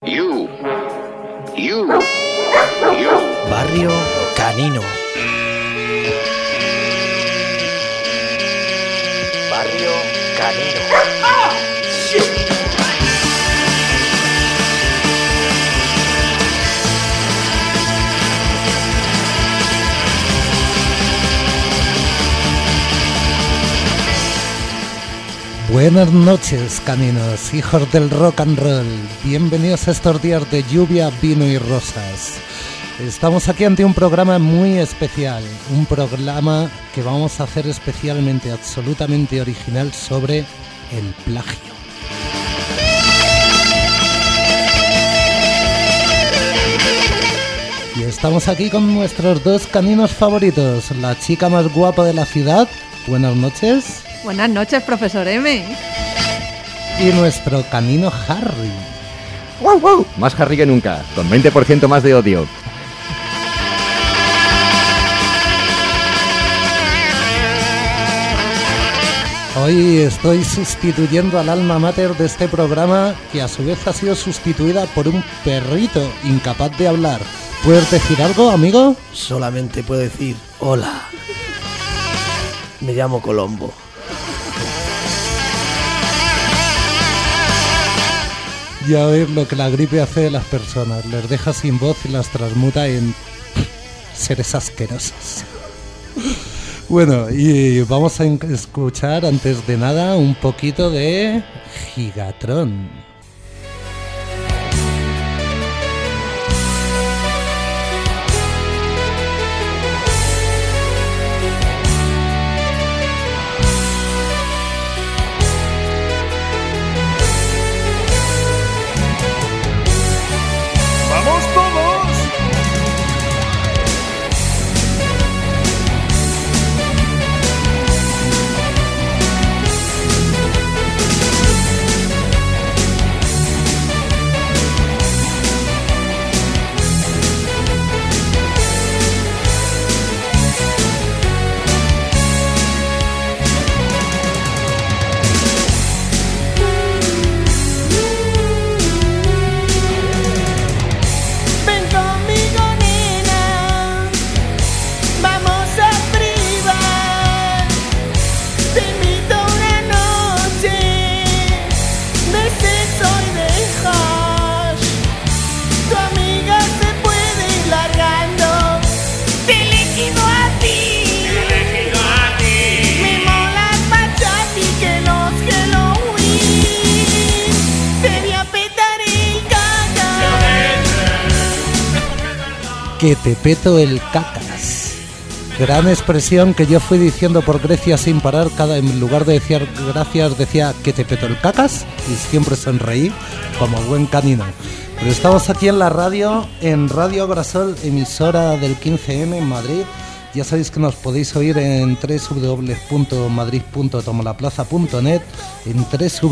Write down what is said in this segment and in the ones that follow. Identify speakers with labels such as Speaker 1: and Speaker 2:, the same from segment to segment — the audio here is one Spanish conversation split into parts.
Speaker 1: You.
Speaker 2: Barrio Canino. Barrio Canino. ¡Ah! ¡Shit!
Speaker 3: Buenas noches, caninos, hijos del rock and roll. Bienvenidos a estos días de lluvia, vino y rosas. Estamos aquí ante un programa muy especial, un programa que vamos a hacer especialmente, absolutamente original sobre el plagio. Y estamos aquí con nuestros dos caninos favoritos, la chica más guapa de la ciudad. Buenas noches.
Speaker 4: Buenas noches, profesor M.
Speaker 3: Y nuestro canino Harry.
Speaker 5: ¡Wow, wow! Más Harry que nunca, con 20% más de odio.
Speaker 3: Hoy estoy sustituyendo al alma mater de este programa, que a su vez ha sido sustituida por un perrito incapaz de hablar. ¿Puedes decir algo, amigo?
Speaker 2: Solamente puedo decir hola. Me llamo Colombo.
Speaker 3: Ya veis lo que la gripe hace de las personas. Les deja sin voz y las transmuta en seres asquerosos. Bueno, y vamos a escuchar antes de nada un poquito de Gigatron. Que te peto el cacas. Gran expresión que yo fui diciendo por Grecia sin parar. En lugar de decir gracias decía que te peto el cacas, y siempre sonreí como buen canino. Pero estamos aquí en la radio, en Radio Grasol, emisora del 15M en Madrid. Ya sabéis que nos podéis oír en www.madrid.tomolaplaza.net, en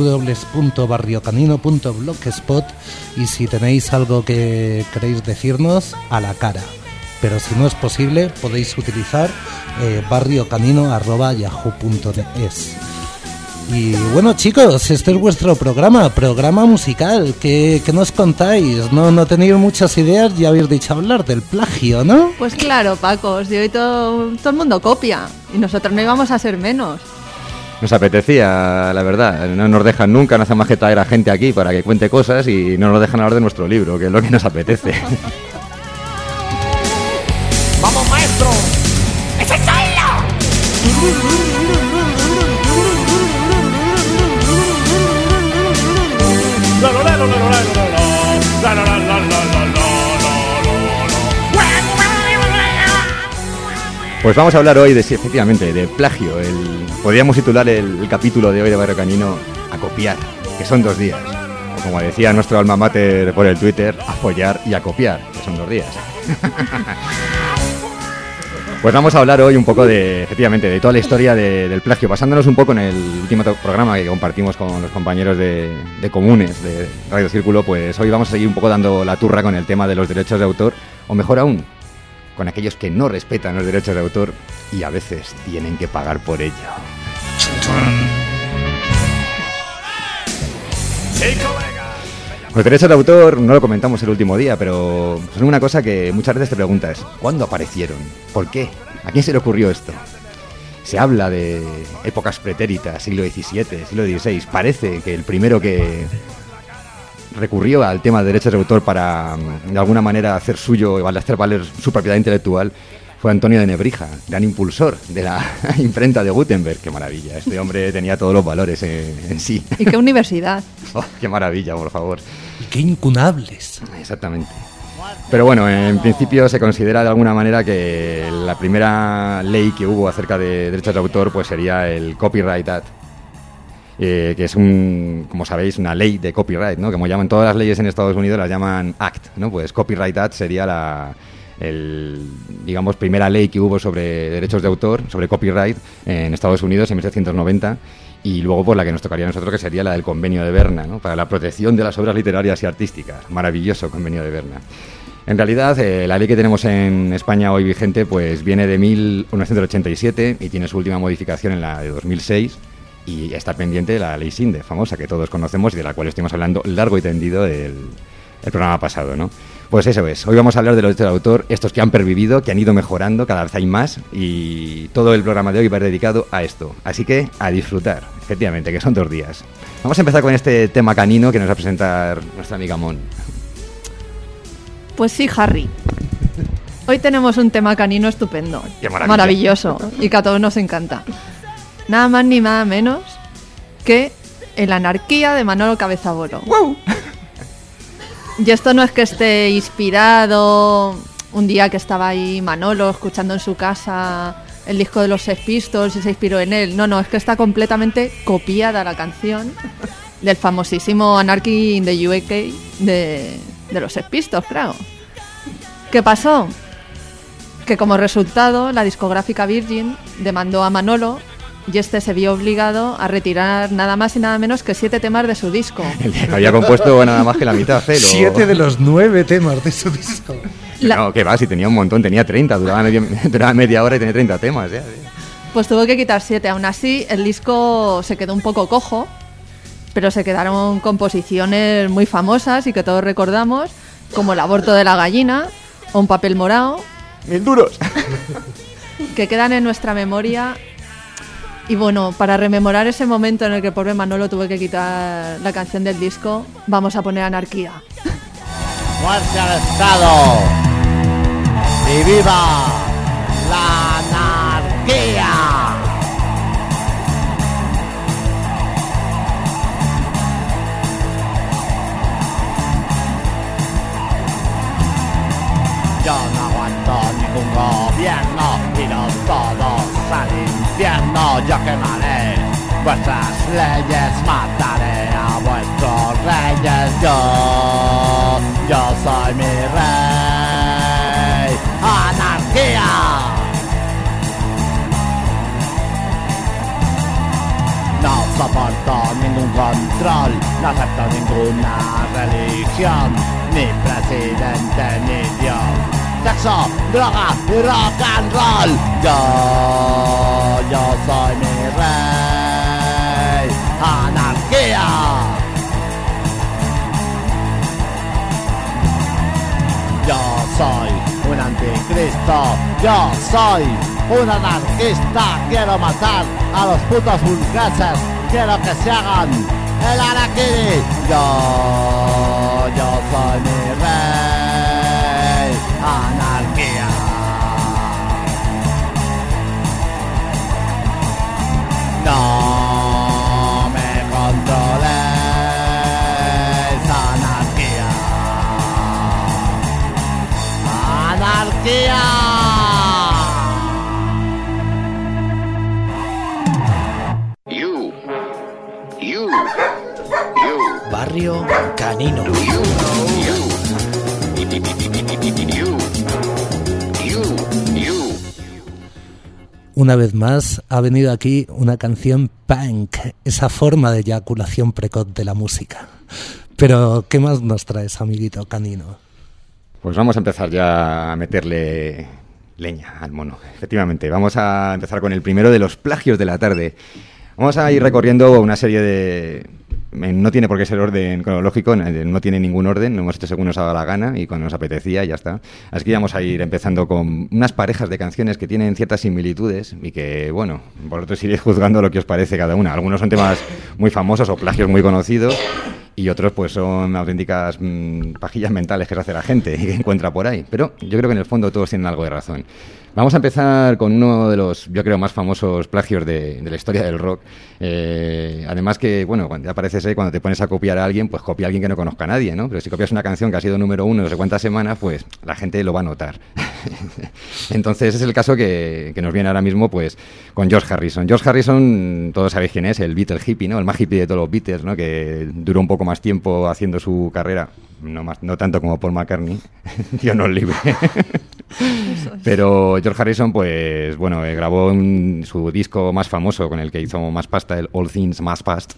Speaker 3: www.barriocanino.blogspot, y si tenéis algo que queréis decirnos, a la cara. Pero si no es posible, podéis utilizar barriocanino@yahoo.es. Y bueno, chicos, este es vuestro programa musical. ¿Qué nos contáis? No tenéis muchas ideas, ya habéis dicho hablar del plagio, ¿no?
Speaker 4: Pues claro, Paco, si hoy todo el mundo copia y nosotros no íbamos a ser menos.
Speaker 5: Nos apetecía, la verdad. No nos dejan nunca, no hacen más que traer a gente aquí para que cuente cosas y no nos dejan hablar de nuestro libro, que es lo que nos apetece.
Speaker 2: ¡Vamos, maestro! ¡Ese es solo!
Speaker 5: Pues vamos a hablar hoy efectivamente de plagio. Podríamos titular el capítulo de hoy de Barrio Canino a copiar, que son 2 días. O como decía nuestro alma mater por el Twitter, a follar y a copiar, que son 2 días. Pues vamos a hablar hoy un poco efectivamente, de toda la historia del plagio, basándonos un poco en el último programa que compartimos con los compañeros de Comunes, de Radio Círculo. Pues hoy vamos a seguir un poco dando la turra con el tema de los derechos de autor, o mejor aún, con aquellos que no respetan los derechos de autor y a veces tienen que pagar por ello. Los derechos de autor no lo comentamos el último día, pero son una cosa que muchas veces te preguntas, ¿cuándo aparecieron? ¿Por qué? ¿A quién se le ocurrió esto? Se habla de épocas pretéritas, siglo XVII, siglo XVI. Parece que el primero que recurrió al tema de derechos de autor para, de alguna manera, hacer suyo, hacer valer su propiedad intelectual, fue Antonio de Nebrija, gran impulsor de la imprenta de Gutenberg. ¡Qué maravilla! Este hombre tenía todos los valores en sí.
Speaker 4: ¿Y qué universidad?
Speaker 5: Oh, ¡qué maravilla, por favor!
Speaker 3: Y qué incunables.
Speaker 5: Exactamente. Pero bueno, en principio se considera de alguna manera que la primera ley que hubo acerca de derechos de autor pues sería el Copyright Act, que es como sabéis, una ley de copyright, ¿no? Como llaman todas las leyes en Estados Unidos, las llaman Act, ¿no? Pues Copyright Act sería digamos, primera ley que hubo sobre derechos de autor, sobre copyright en Estados Unidos en 1790. Y luego pues la que nos tocaría a nosotros, que sería la del Convenio de Berna, ¿no? Para la protección de las obras literarias y artísticas. Maravilloso Convenio de Berna. En realidad, la ley que tenemos en España hoy vigente pues viene de 1987 y tiene su última modificación en la de 2006, y está pendiente de la ley Sinde, famosa, que todos conocemos y de la cual estuvimos hablando largo y tendido el programa pasado, ¿no? Pues eso es, hoy vamos a hablar de los derechos de autor, estos que han pervivido, que han ido mejorando, cada vez hay más, y todo el programa de hoy va a ir dedicado a esto. Así que a disfrutar, efectivamente, que son 2 días. Vamos a empezar con este tema canino que nos va a presentar nuestra amiga Mon.
Speaker 4: Pues sí, Harry. Hoy tenemos un tema canino estupendo.
Speaker 5: ¡Qué maravilla!
Speaker 4: Maravilloso, y que a todos nos encanta. Nada más ni nada menos que El Anarquía de Manolo Cabezabolo.
Speaker 5: ¡Wow!
Speaker 4: Y esto no es que esté inspirado un día que estaba ahí Manolo escuchando en su casa el disco de los Sex Pistols y se inspiró en él. No, es que está completamente copiada la canción del famosísimo Anarchy in the UK de los Sex Pistols, claro. ¿Qué pasó? Que como resultado la discográfica Virgin demandó a Manolo y este se vio obligado a retirar nada más y nada menos que 7 temas de su disco.
Speaker 5: Había compuesto nada más que la mitad,
Speaker 3: 7 de los 9 temas de su disco.
Speaker 5: No, que va, si tenía un montón, tenía 30, duraba media hora y tenía 30 temas. Ya.
Speaker 4: Pues tuvo que quitar 7, aún así el disco se quedó un poco cojo, pero se quedaron composiciones muy famosas y que todos recordamos, como El aborto de la gallina o Un papel morado.
Speaker 5: 1000 duros.
Speaker 4: Que quedan en nuestra memoria. Y bueno, para rememorar ese momento en el que el pobre Manolo tuvo que quitar la canción del disco, vamos a poner Anarquía.
Speaker 2: ¡Muerte al Estado! ¡Y viva la anarquía! Yo no aguanto ningún gobierno, iros todos al infierno. Yo quemaré vuestras leyes, mataré a vuestros reyes. Yo soy mi rey. ¡Anarquía! No soporto ningún control, no acepto ninguna religión, ni presidente ni Dios. Sexo, droga y rock and roll. Yo soy mi rey. Anarquía. Yo soy un anticristo. Yo soy un anarquista. Quiero matar a los putos burgueses. Quiero que se hagan el harakiri. Yo soy mi rey. Anarquía. No me controles. Anarquía. Anarquía.
Speaker 1: Barrio Canino.
Speaker 3: Una vez más ha venido aquí una canción punk, esa forma de eyaculación precoz de la música. Pero, ¿qué más nos traes, amiguito canino?
Speaker 5: Pues vamos a empezar ya a meterle leña al mono. Efectivamente, vamos a empezar con el primero de los plagios de la tarde. Vamos a ir recorriendo una serie de no tiene por qué ser orden cronológico, no tiene ningún orden, no hemos hecho según nos ha dado la gana y cuando nos apetecía y ya está. Así que vamos a ir empezando con unas parejas de canciones que tienen ciertas similitudes y que, bueno, vosotros iréis juzgando lo que os parece cada una. Algunos son temas muy famosos o plagios muy conocidos y otros pues son auténticas pajillas mentales que se hace la gente y que encuentra por ahí. Pero yo creo que en el fondo todos tienen algo de razón. Vamos a empezar con uno de los, yo creo, más famosos plagios de la historia del rock. Además que, bueno, ya parece ser cuando te pones a copiar a alguien, pues copia a alguien que no conozca a nadie, ¿no? Pero si copias una canción que ha sido número 1 no sé cuántas semanas, pues la gente lo va a notar. Entonces es el caso que nos viene ahora mismo, pues, con George Harrison. George Harrison, todos sabéis quién es, el Beatle hippie, ¿no? El más hippie de todos los Beatles, ¿no? Que duró un poco más tiempo haciendo su carrera. No tanto como Paul McCartney, Dios nos libre. Pero George Harrison, pues bueno, grabó su disco más famoso con el que hizo más pasta, el All Things Must Pass,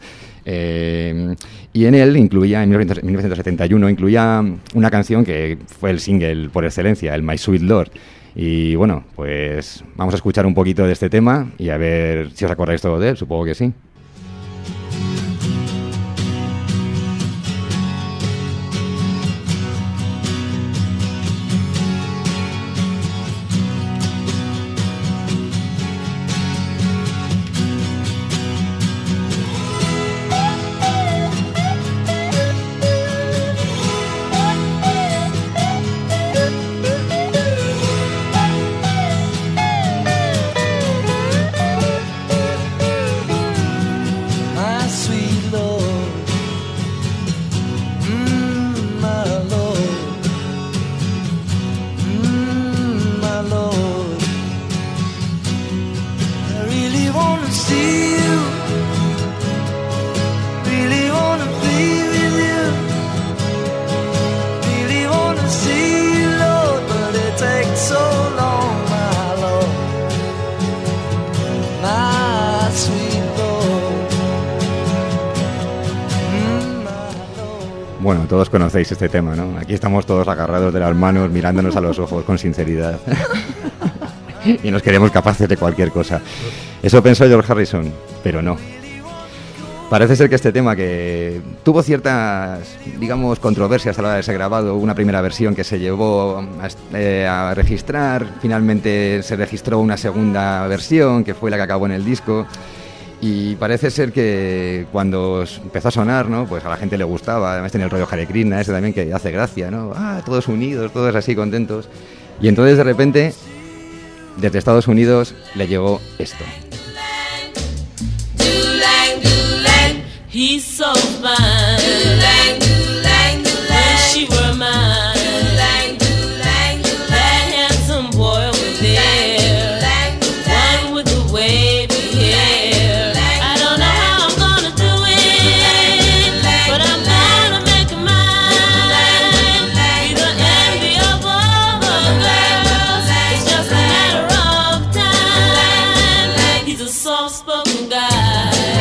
Speaker 5: y en él incluía, en 1971, incluía una canción que fue el single por excelencia, el My Sweet Lord. Y bueno, pues vamos a escuchar un poquito de este tema y a ver si os acordáis todo de él, supongo que sí. Bueno, todos conocéis este tema, ¿no? Aquí estamos todos agarrados de las manos, mirándonos a los ojos con sinceridad. Y nos queremos capaces de cualquier cosa. Eso pensó George Harrison, pero no. Parece ser que este tema, que tuvo ciertas, digamos, controversias a la hora de ser grabado, una primera versión que se llevó a registrar, finalmente se registró una segunda versión, que fue la que acabó en el disco. Y parece ser que cuando empezó a sonar, ¿no? Pues a la gente le gustaba, además tenía el rollo Hare Krishna, ese también que hace gracia, ¿no? Todos unidos, todos así contentos. Y entonces de repente, desde Estados Unidos, le llegó esto.
Speaker 6: He's so fine. Wish she were mine. That handsome boy over there, one with the wavy hair. I don't know how I'm gonna do it, but I'm gonna make him mine. Be the envy of all the girls. It's just a matter of time. He's a soft-spoken guy.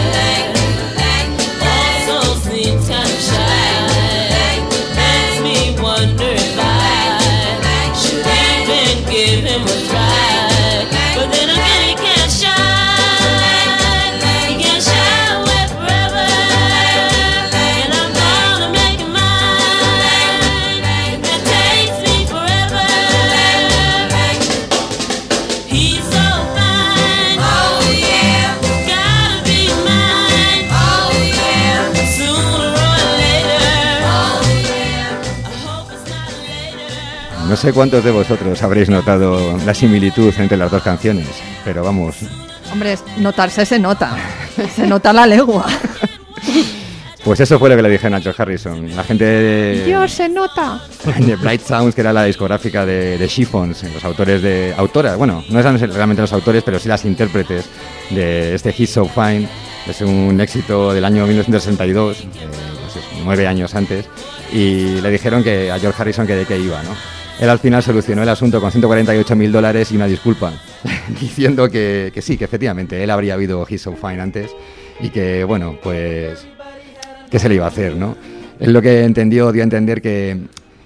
Speaker 5: No sé cuántos de vosotros habréis notado la similitud entre las dos canciones, pero vamos.
Speaker 4: Hombre, notarse se nota a la legua.
Speaker 5: Pues eso fue lo que le dijeron a George Harrison. La gente
Speaker 4: Dios, se nota.
Speaker 5: de Bright Sounds, que era la discográfica de Chiffons, los autoras, bueno, no eran realmente los autores, pero sí las intérpretes de este He's So Fine. Es un éxito del año 1962, pues 9 años antes, y le dijeron a George Harrison que de qué iba, ¿no? Él al final solucionó el asunto con $148,000 y una disculpa, diciendo que sí, que efectivamente él habría oído He's So Fine antes y que, bueno, pues, ¿qué se le iba a hacer, no? Él lo que dio a entender que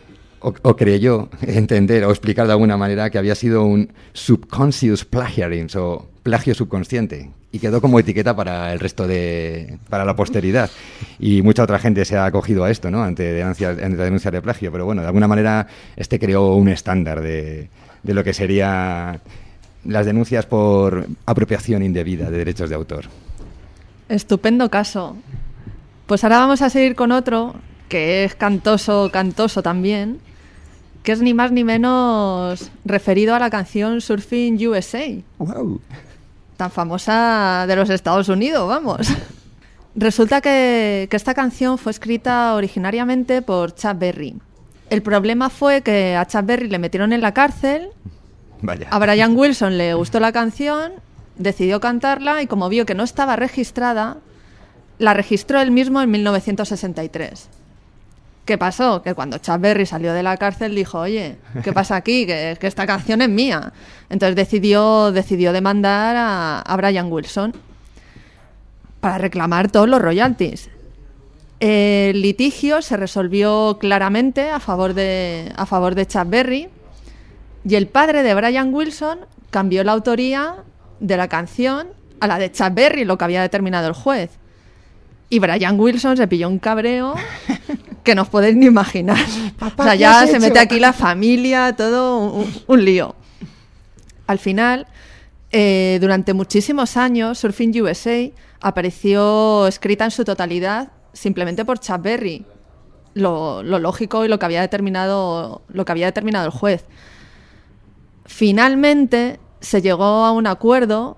Speaker 5: o creyó entender o explicar de alguna manera que había sido un subconscious plagiarism o plagio subconsciente, y quedó como etiqueta para el resto para la posteridad. Y mucha otra gente se ha acogido a esto, ¿no? ante denuncias de plagio, pero bueno, de alguna manera creó un estándar de lo que sería las denuncias por apropiación indebida de derechos de autor.
Speaker 4: Estupendo caso. Pues ahora vamos a seguir con otro que es cantoso también, que es ni más ni menos referido a la canción Surfing USA.
Speaker 5: ¡Wow!
Speaker 4: Tan famosa de los Estados Unidos, vamos. Resulta que esta canción fue escrita originariamente por Chuck Berry. El problema fue que a Chuck Berry le metieron en la cárcel.
Speaker 5: Vaya.
Speaker 4: A Brian Wilson le gustó la canción, decidió cantarla y como vio que no estaba registrada, la registró él mismo en 1963. ¿Qué pasó? Que cuando Chuck Berry salió de la cárcel dijo, oye, ¿qué pasa aquí? Que esta canción es mía. Entonces decidió demandar a Brian Wilson para reclamar todos los royalties. El litigio se resolvió claramente a favor de Chuck Berry, y el padre de Brian Wilson cambió la autoría de la canción a la de Chuck Berry, lo que había determinado el juez. Y Brian Wilson se pilló un cabreo que no os podéis ni imaginar.
Speaker 5: Papá,
Speaker 4: o sea, ya se mete aquí la familia, todo un lío. Al final, durante muchísimos años, Surfing USA apareció escrita en su totalidad simplemente por Chuck Berry. Lo lógico y lo que había determinado el juez. Finalmente se llegó a un acuerdo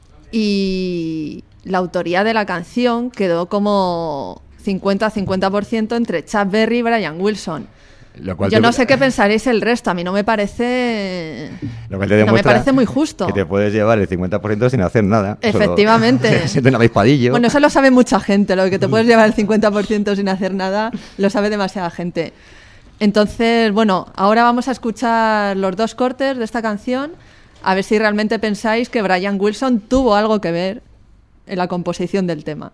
Speaker 4: y la autoría de la canción quedó como 50% entre Chuck Berry y Brian Wilson. Yo no sé qué pensaréis el resto, a mí no me parece muy justo.
Speaker 5: Que te puedes llevar el 50% sin hacer nada.
Speaker 4: Efectivamente.
Speaker 5: Siendo un avispadillo.
Speaker 4: Bueno, eso lo sabe mucha gente, lo de que te puedes llevar el 50% sin hacer nada, lo sabe demasiada gente. Entonces, bueno, ahora vamos a escuchar los dos cortes de esta canción, a ver si realmente pensáis que Brian Wilson tuvo algo que ver en la composición del tema.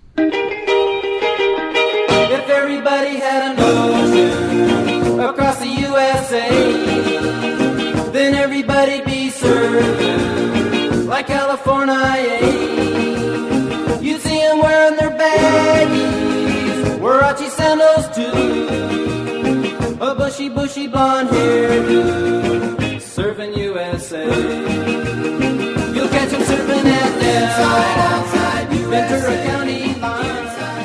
Speaker 7: If everybody had an ocean across the USA, then everybody'd be served like California. You'd see them wearing their baggies, Warachi sandals too, a bushy blonde hairdo, surfing USA. You'll catch them surfing at Del, Ventura County line.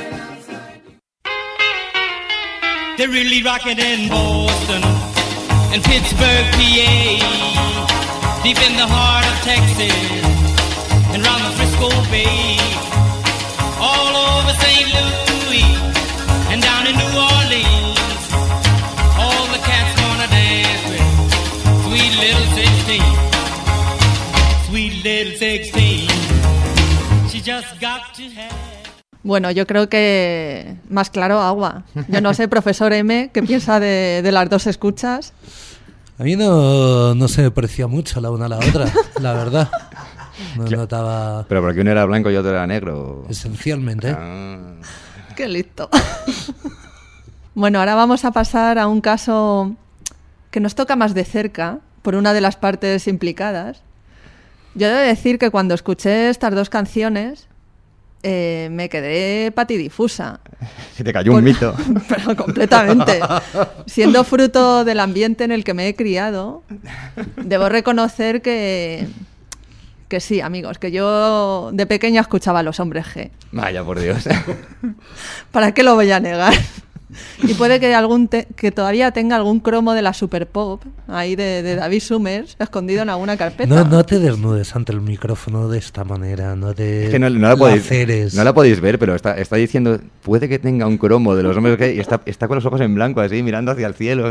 Speaker 8: They're really rocking in Boston and Pittsburgh, PA, deep in the heart of Texas and round the Frisco Bay, all over St. Louis and down in New Orleans. All the cats gonna dance with sweet little 16, sweet little 16. She just got to have.
Speaker 4: Bueno, yo creo que más claro agua. Yo no sé, profesor M, ¿qué piensa de las dos escuchas?
Speaker 3: A mí no se me parecía mucho la una a la otra, la verdad. No notaba...
Speaker 5: Pero porque uno era blanco y otro era negro.
Speaker 3: Esencialmente.
Speaker 4: Qué listo. Bueno, ahora vamos a pasar a un caso que nos toca más de cerca por una de las partes implicadas. Yo debo decir que cuando escuché estas dos canciones me quedé patidifusa.
Speaker 5: Se te cayó un mito.
Speaker 4: Pero completamente. Siendo fruto del ambiente en el que me he criado, debo reconocer que sí, amigos, que yo de pequeña escuchaba a los Hombres G.
Speaker 5: Vaya, por Dios.
Speaker 4: ¿Para qué lo voy a negar? Y puede que que todavía tenga algún cromo de la Super Pop ahí de David Summers escondido en alguna carpeta.
Speaker 3: No te desnudes ante el micrófono de esta manera, no te
Speaker 5: es que no la podéis ver, pero está diciendo, puede que tenga un cromo de los Hombres G y está con los ojos en blanco así mirando hacia el cielo.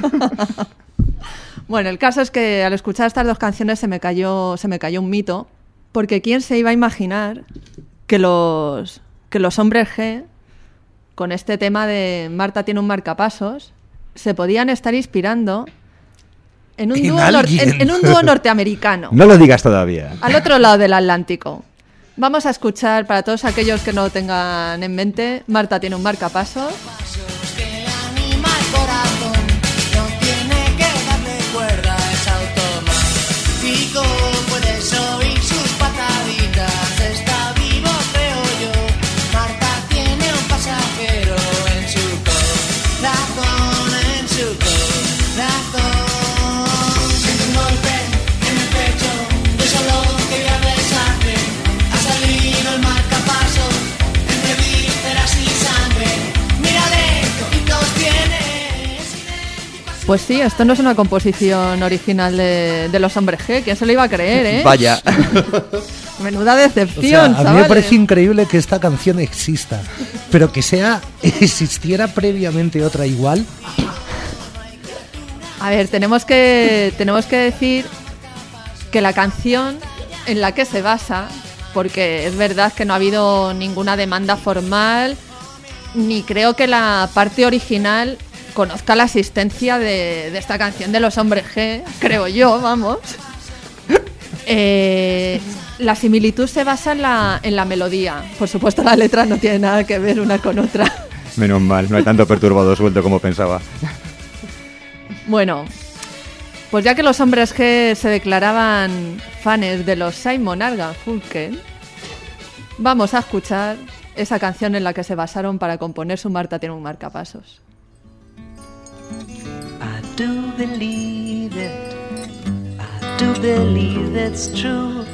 Speaker 4: Bueno, el caso es que al escuchar estas dos canciones se me cayó un mito, porque ¿quién se iba a imaginar que los Hombres G, con este tema de Marta tiene un marcapasos, se podían estar inspirando en un dúo norteamericano?
Speaker 5: No lo digas todavía.
Speaker 4: Al otro lado del Atlántico. Vamos a escuchar, para todos aquellos que no lo tengan en mente, Marta tiene un marcapasos.
Speaker 9: Que anima el corazón, yo
Speaker 4: Pues sí, esto no es una composición original de los Hombres G. ¿Quién se lo iba a creer, eh?
Speaker 5: Vaya.
Speaker 4: Menuda
Speaker 3: O
Speaker 4: decepción,
Speaker 3: sea, a mí me
Speaker 4: chavales.
Speaker 3: parece increíble que esta canción exista, pero que existiera previamente otra igual.
Speaker 4: A ver, tenemos que decir que la canción en la que se basa, porque es verdad que no ha habido ninguna demanda formal, ni creo que la parte original conozca la existencia de esta canción de los Hombres G, creo yo, vamos. La similitud se basa en la melodía. Por supuesto, la letra no tiene nada que ver una con otra.
Speaker 5: Menos mal, no hay tanto perturbado suelto como pensaba.
Speaker 4: Bueno, pues ya que los Hombres G se declaraban fans de los Simon & Garfunkel, vamos a escuchar esa canción en la que se basaron para componer su Marta tiene un marcapasos.
Speaker 9: I do believe it. I do believe it's true.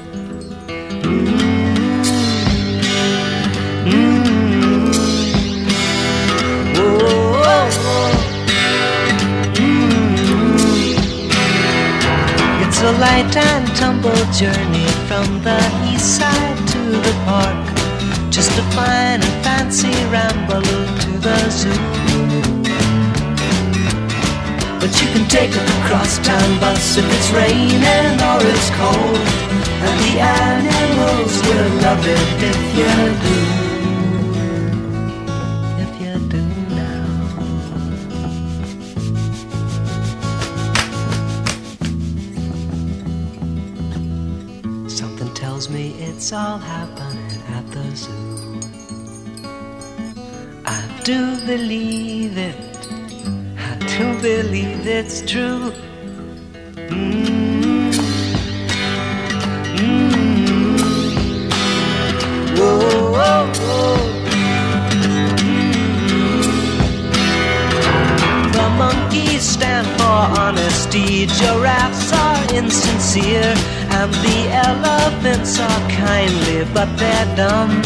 Speaker 9: It's a light and tumble journey from the east side to the park. Just a fine and fancy ramble to the zoo. But you can take a crosstown bus if it's raining or it's cold. And the animals will love it if you do. If you do now. Something tells me it's all happening at the zoo. I do believe it. I do believe it's true. Whoa, whoa, whoa. The monkeys stand for honesty, giraffes are insincere, and the elephants are kindly, but they're dumb.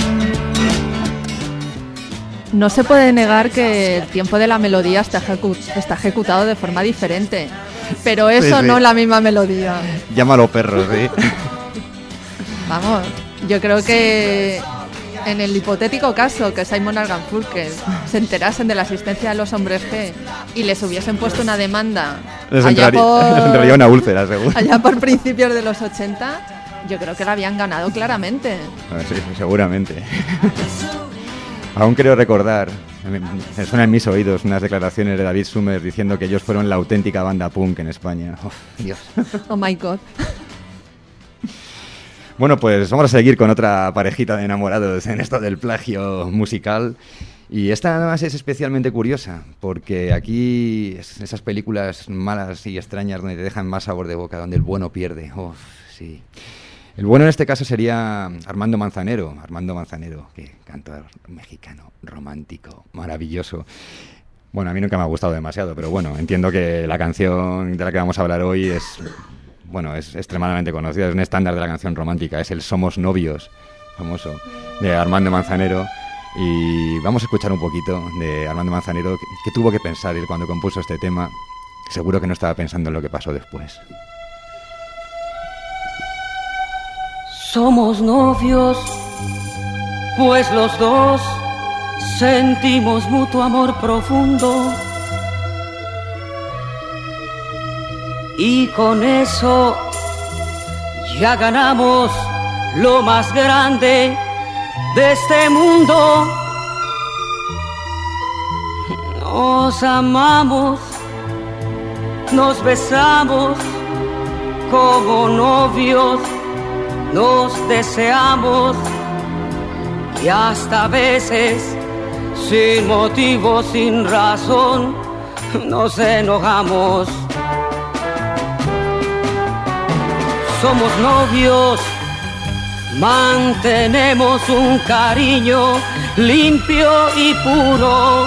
Speaker 4: No se puede negar que el tiempo de la melodía está ejecutado de forma diferente, pero eso
Speaker 5: Sí.
Speaker 4: no es la misma melodía.
Speaker 5: Llámalo perro, sí.
Speaker 4: Vamos, yo creo que en el hipotético caso que Simon & Garfunkel se enterasen de la existencia de los Hombres G y les hubiesen puesto una demanda
Speaker 5: Les
Speaker 4: allá
Speaker 5: entraría una úlcera, seguro.
Speaker 4: allá por principios de los 80, yo creo que la habían ganado claramente.
Speaker 5: Sí, seguramente. Aún creo recordar, me suena en mis oídos unas declaraciones de David Summers diciendo que ellos fueron la auténtica banda punk en España. Uf, Dios.
Speaker 4: Oh my God.
Speaker 5: Bueno, pues vamos a seguir con otra parejita de enamorados en esto del plagio musical. Y esta además es especialmente curiosa, porque aquí esas películas malas y extrañas donde te dejan más sabor de boca, donde el bueno pierde. Uf, sí. El bueno en este caso sería Armando Manzanero, que cantor mexicano, romántico, maravilloso. Bueno, a mí nunca me ha gustado demasiado, pero bueno, entiendo que la canción de la que vamos a hablar hoy es extremadamente conocida, es un estándar de la canción romántica, es el Somos Novios, famoso, de Armando Manzanero. Y vamos a escuchar un poquito de Armando Manzanero, que tuvo que pensar él cuando compuso este tema. Seguro que no estaba pensando en lo que pasó después.
Speaker 10: Somos novios, pues los dos sentimos mutuo amor profundo. Y con eso ya ganamos lo más grande de este mundo. Nos amamos, nos besamos como novios. Nos deseamos y hasta a veces, sin motivo, sin razón, nos enojamos. Somos novios, mantenemos un cariño limpio y puro.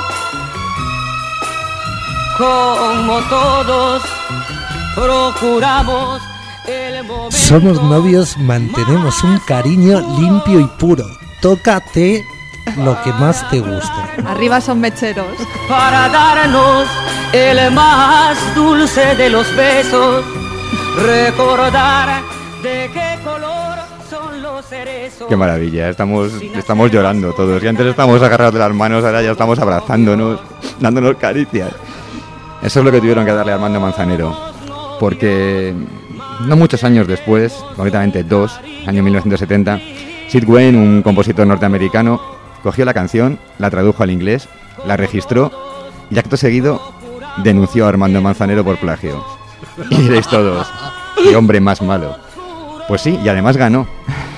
Speaker 10: Como todos, procuramos el momento.
Speaker 3: Somos novios, mantenemos un cariño limpio y puro. Tócate lo que más te guste.
Speaker 4: Arriba son mecheros.
Speaker 10: Para darnos el más dulce de los besos, recordar de qué color son los cerezos.
Speaker 5: Qué maravilla, estamos llorando todos. Y antes estábamos agarrados de las manos, ahora ya estamos abrazándonos, dándonos caricias. Eso es lo que tuvieron que darle a Armando Manzanero, porque no muchos años después, concretamente 2, año 1970, Sid Wayne, un compositor norteamericano, cogió la canción, la tradujo al inglés, la registró y acto seguido denunció a Armando Manzanero por plagio. Y diréis todos, qué hombre más malo. Pues sí, y además ganó.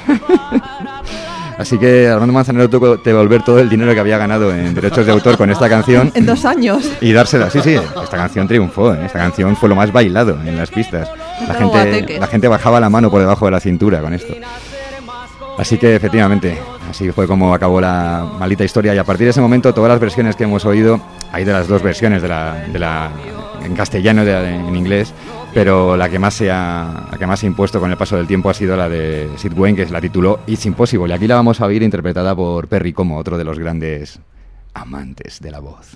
Speaker 5: Así que Armando Manzanero tuvo que devolver todo el dinero que había ganado en derechos de autor con esta canción.
Speaker 4: En 2 años.
Speaker 5: Y dársela. Sí, esta canción triunfó. Esta canción fue lo más bailado en las pistas. La gente bajaba la mano por debajo de la cintura con esto. Así que efectivamente, así fue como acabó la maldita historia. Y a partir de ese momento, todas las versiones que hemos oído, hay de las dos versiones, en castellano y en inglés, pero la que más se ha impuesto con el paso del tiempo ha sido la de Sid Wayne, que la tituló It's Impossible. Y aquí la vamos a oír interpretada por Perry Como, otro de los grandes amantes de la voz.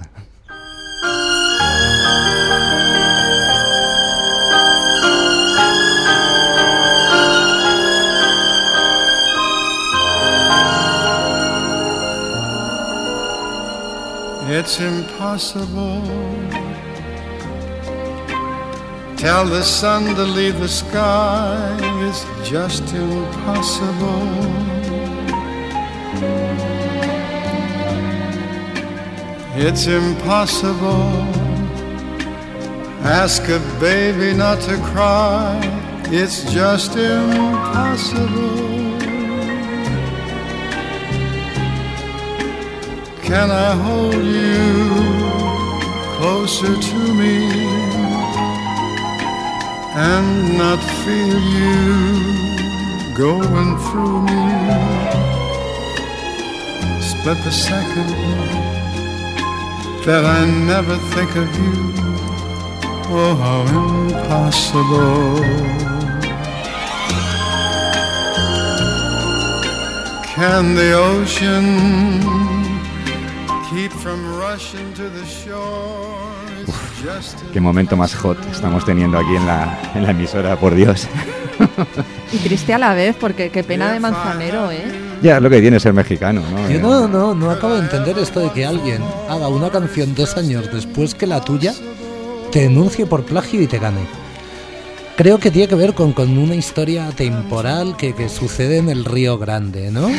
Speaker 11: It's impossible. Tell the sun to leave the sky. It's just impossible. It's impossible. Ask a baby not to cry. It's just impossible. Can I hold you closer to me and not feel you going through me? Split the second that I never think of you. Oh, how impossible. Can the ocean
Speaker 5: Qué momento más hot estamos teniendo aquí en la emisora, por Dios.
Speaker 4: Y triste a la vez, porque qué pena de Manzanero, ¿eh?
Speaker 5: Ya, es lo que tiene ser mexicano, ¿no?
Speaker 3: Yo no acabo de entender esto de que alguien haga una canción 2 años después que la tuya, te denuncie por plagio y te gane. Creo que tiene que ver con una historia temporal que sucede en el Río Grande, ¿no?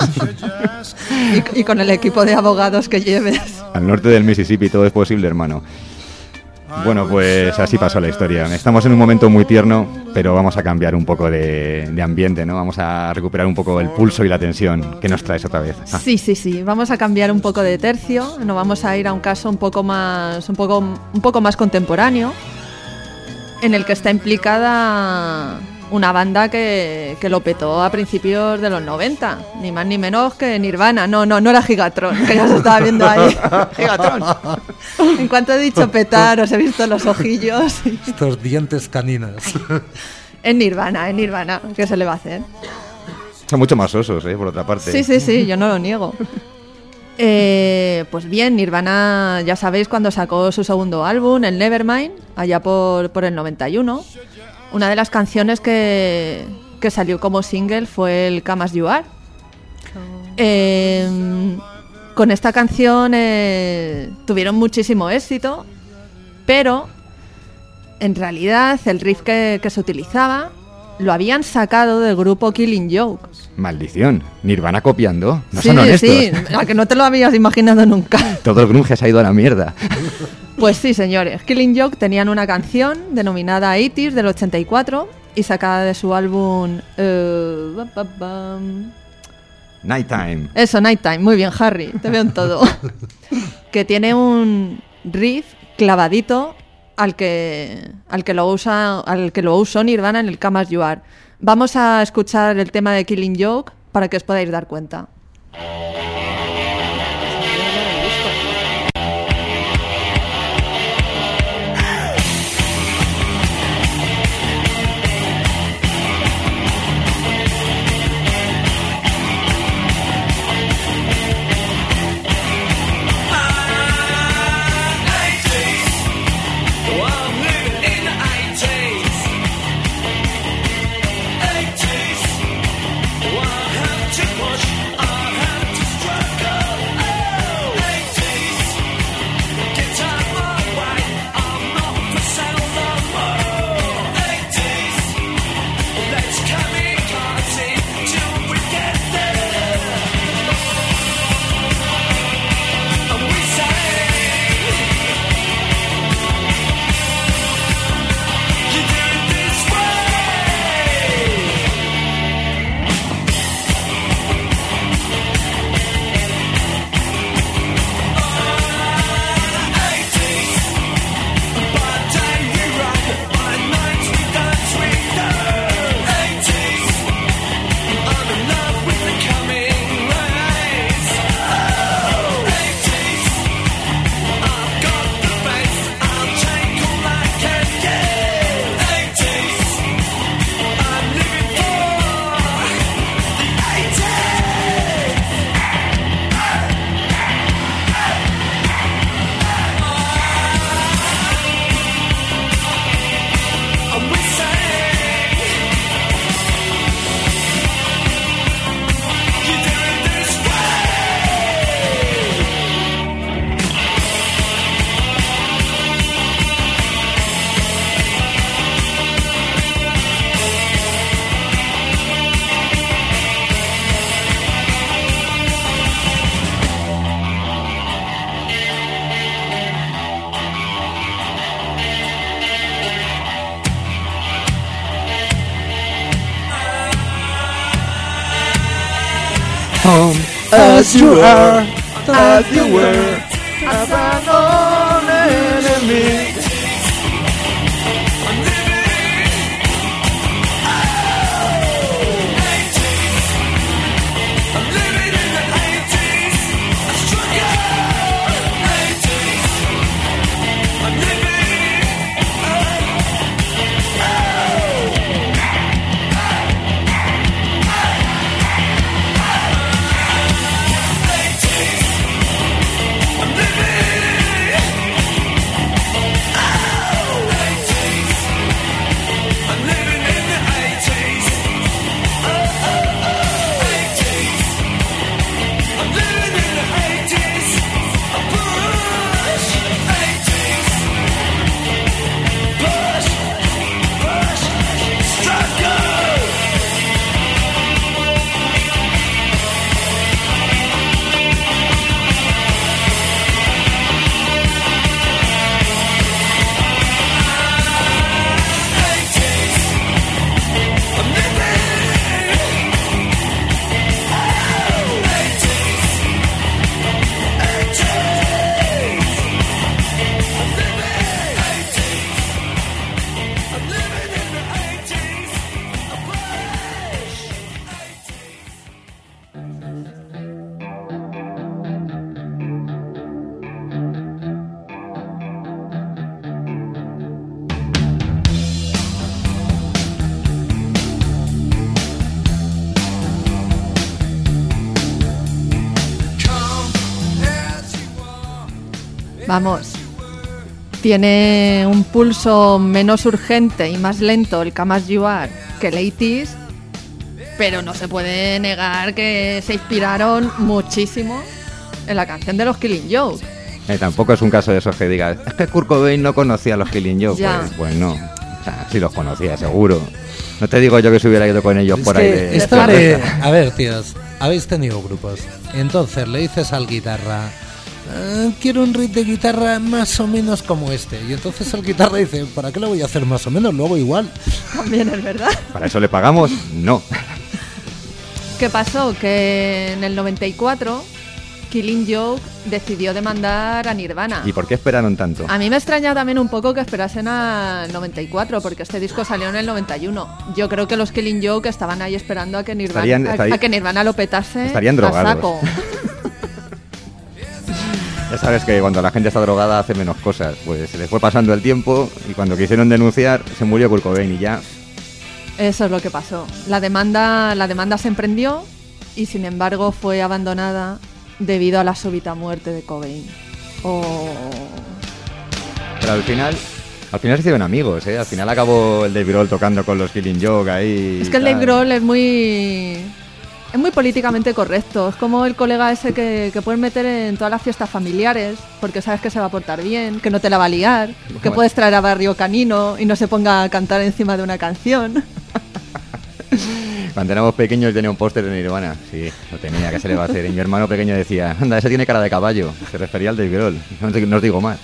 Speaker 4: y con el equipo de abogados que lleves.
Speaker 5: Al norte del Mississippi todo es posible, hermano. Bueno, pues así pasó la historia. Estamos en un momento muy tierno, pero vamos a cambiar un poco de ambiente, ¿no? Vamos a recuperar un poco el pulso y la tensión. ¿Qué nos traes otra vez? Ah.
Speaker 4: Sí. Vamos a cambiar un poco de tercio. Nos vamos a ir a un caso un poco más contemporáneo, en el que está implicada una banda que lo petó a principios de los 90, ni más ni menos que Nirvana. No era Gigatron, que ya se estaba viendo ahí. Gigatron. En cuanto he dicho petar, os he visto los ojillos.
Speaker 3: Estos dientes caninos.
Speaker 4: En Nirvana, ¿qué se le va a hacer?
Speaker 5: Son mucho más osos, por otra parte.
Speaker 4: Sí, yo no lo niego. Pues bien, Nirvana, ya sabéis, cuando sacó su segundo álbum, el Nevermind, allá por el 91, una de las canciones que salió como single fue el Come As You Are. Con esta canción tuvieron muchísimo éxito, pero en realidad el riff que se utilizaba lo habían sacado del grupo Killing Joke.
Speaker 5: Maldición, Nirvana copiando. No son honestos.
Speaker 4: Sí, a que no te lo habías imaginado nunca.
Speaker 5: Todo el grunge se ha ido a la mierda.
Speaker 4: Pues sí, señores. Killing Joke tenían una canción denominada 80s del 84 y sacada de su álbum
Speaker 5: Nighttime.
Speaker 4: Eso, Nighttime. Muy bien, Harry. Te veo en todo. Que tiene un riff clavadito al que lo usó Nirvana en el Come As You Are. Vamos a escuchar el tema de Killing Joke para que os podáis dar cuenta.
Speaker 5: home as you are, as you were, as an old enemy.
Speaker 4: Vamos, tiene un pulso menos urgente y más lento el Come As You Are que el 80s, pero no se puede negar que se inspiraron muchísimo en la canción de los Killing Joke.
Speaker 5: Tampoco es un caso de esos que digas, es que Kurt Cobain no conocía a los Killing Joke. Pues no, o sea, sí los conocía, seguro. No te digo yo que se hubiera ido con ellos
Speaker 3: es
Speaker 5: por
Speaker 3: que
Speaker 5: ahí de...
Speaker 3: esto de... A ver, tíos, habéis tenido grupos. Entonces le dices al guitarra, quiero un riff de guitarra más o menos como este. Y entonces el guitarra dice, ¿para qué lo voy a hacer más o menos? Lo hago igual.
Speaker 4: También es verdad.
Speaker 5: ¿Para eso le pagamos? No.
Speaker 4: ¿Qué pasó? Que en el 94 Killing Joke decidió demandar a Nirvana.
Speaker 5: ¿Y por qué esperaron tanto?
Speaker 4: A mí me extraña también un poco que esperasen al 94, porque este disco salió en el 91. Yo creo que los Killing Joke estaban ahí esperando a que Nirvana, a que Nirvana lo petase.
Speaker 5: Estarían drogados.
Speaker 4: A saco.
Speaker 5: Ya sabes que cuando la gente está drogada hace menos cosas. Pues se les fue pasando el tiempo y cuando quisieron denunciar se murió Kurt Cobain y ya...
Speaker 4: Eso es lo que pasó. La demanda se emprendió y sin embargo fue abandonada debido a la súbita muerte de Cobain.
Speaker 5: Pero al final se hicieron amigos, ¿eh? Al final acabó el Dave Grohl tocando con los Killing Joke ahí.
Speaker 4: Es que el Dave Grohl es muy políticamente correcto. Es como el colega ese que puedes meter en todas las fiestas familiares porque sabes que se va a portar bien, que no te la va a liar, que puedes traer a Barrio Canino y no se ponga a cantar encima de una canción.
Speaker 5: Cuando éramos pequeños tenía un póster de Nirvana. Sí, lo tenía, ¿qué se le va a hacer? Y mi hermano pequeño decía, anda, ese tiene cara de caballo. Se refería al Dave Grohl. No os digo más.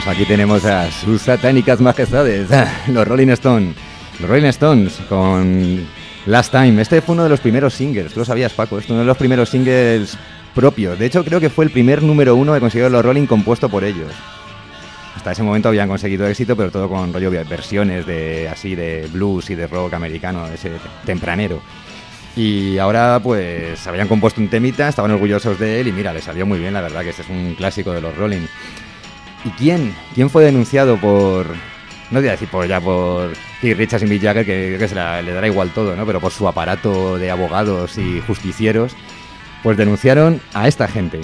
Speaker 5: aquí tenemos a sus satánicas majestades, los Rolling Stones. Los Rolling Stones con Last Time. Este fue uno de los primeros singles, ¿tú lo sabías, Paco? Este es uno de los primeros singles propios. De hecho, creo que fue el primer número 1 que consiguieron los Rolling compuesto por ellos. Hasta ese momento habían conseguido éxito, pero todo con rollo versiones de así de blues y de rock americano, ese tempranero. Y ahora pues habían compuesto un temita, estaban orgullosos de él y mira, les salió muy bien, la verdad que este es un clásico de los Rolling. ¿Y quién fue denunciado por, no voy a decir por Keith Richards y Mick Jagger, que le dará igual todo, ¿no? Pero por su aparato de abogados y justicieros, pues denunciaron a esta gente.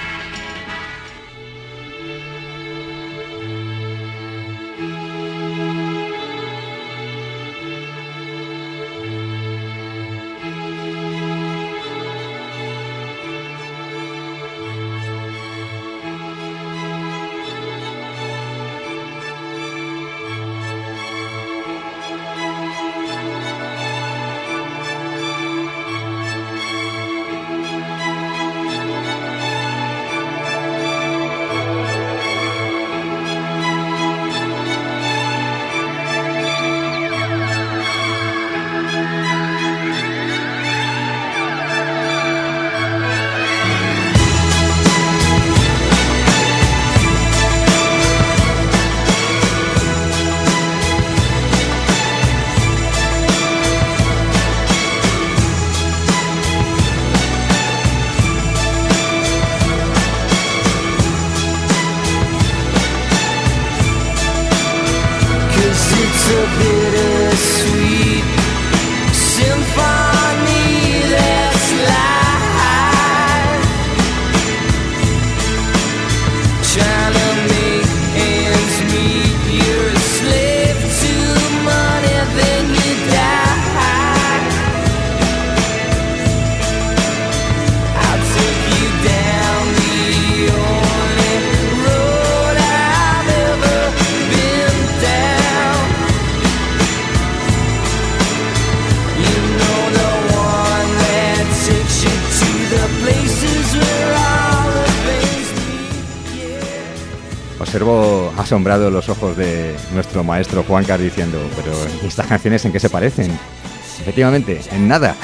Speaker 5: Observo asombrado los ojos de nuestro maestro Juancar diciendo, pero ¿estas canciones en qué se parecen? Efectivamente, en nada.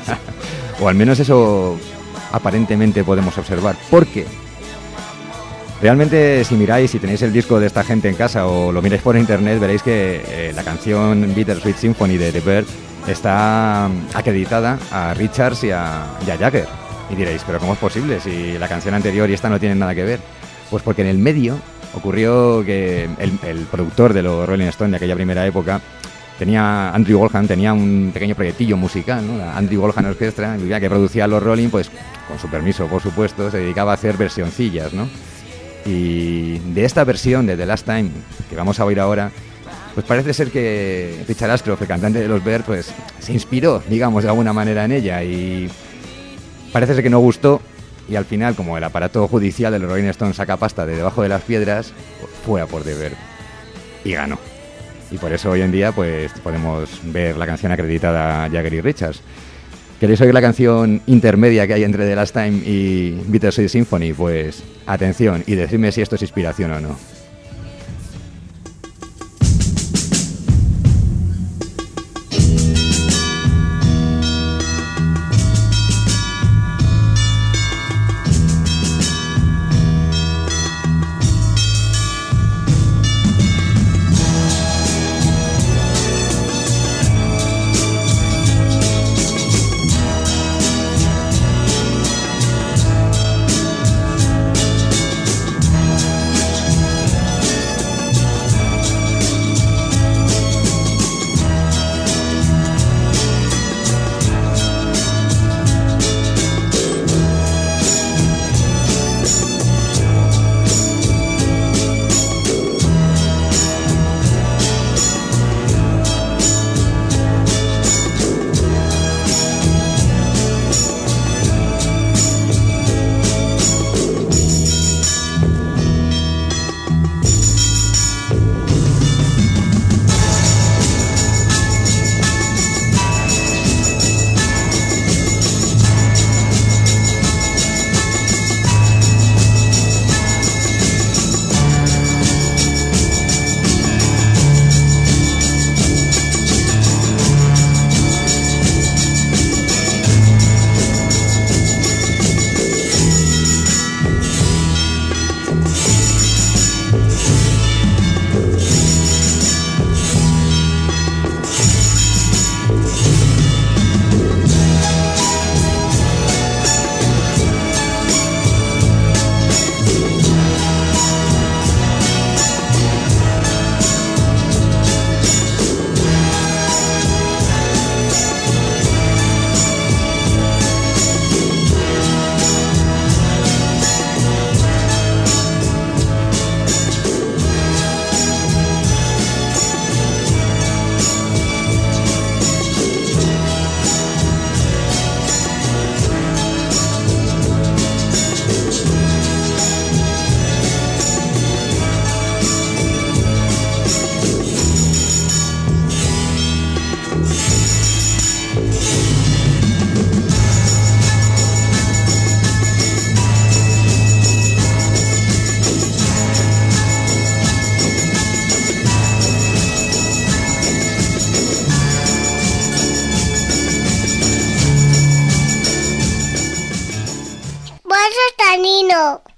Speaker 5: O al menos eso aparentemente podemos observar. Porque realmente si miráis, si tenéis el disco de esta gente en casa o lo miráis por internet, veréis que la canción Bittersweet Symphony de The Byrds está acreditada a Richards y a Jagger. Y diréis, ¿pero cómo es posible si la canción anterior y esta no tienen nada que ver? Pues porque en el medio ocurrió que el productor de los Rolling Stones de aquella primera época, Andrew Goldham, tenía un pequeño proyectillo musical, ¿no? La Andrew Goldham Orchestra, que producía los Rolling, pues con su permiso, por supuesto, se dedicaba a hacer versioncillas, ¿no? Y de esta versión de The Last Time, que vamos a oír ahora, pues parece ser que Richard Ashcroft, el cantante de los Byrds, pues se inspiró, digamos, de alguna manera en ella y parece ser que no gustó. Y al final, como el aparato judicial de los Rolling Stones saca pasta de debajo de las piedras, pues fue a por The Byrds y ganó. Y por eso hoy en día pues podemos ver la canción acreditada a Jagger y Richards. ¿Queréis oír la canción intermedia que hay entre The Last Time y Bittersweet Symphony? Pues atención y decidme si esto es inspiración o no.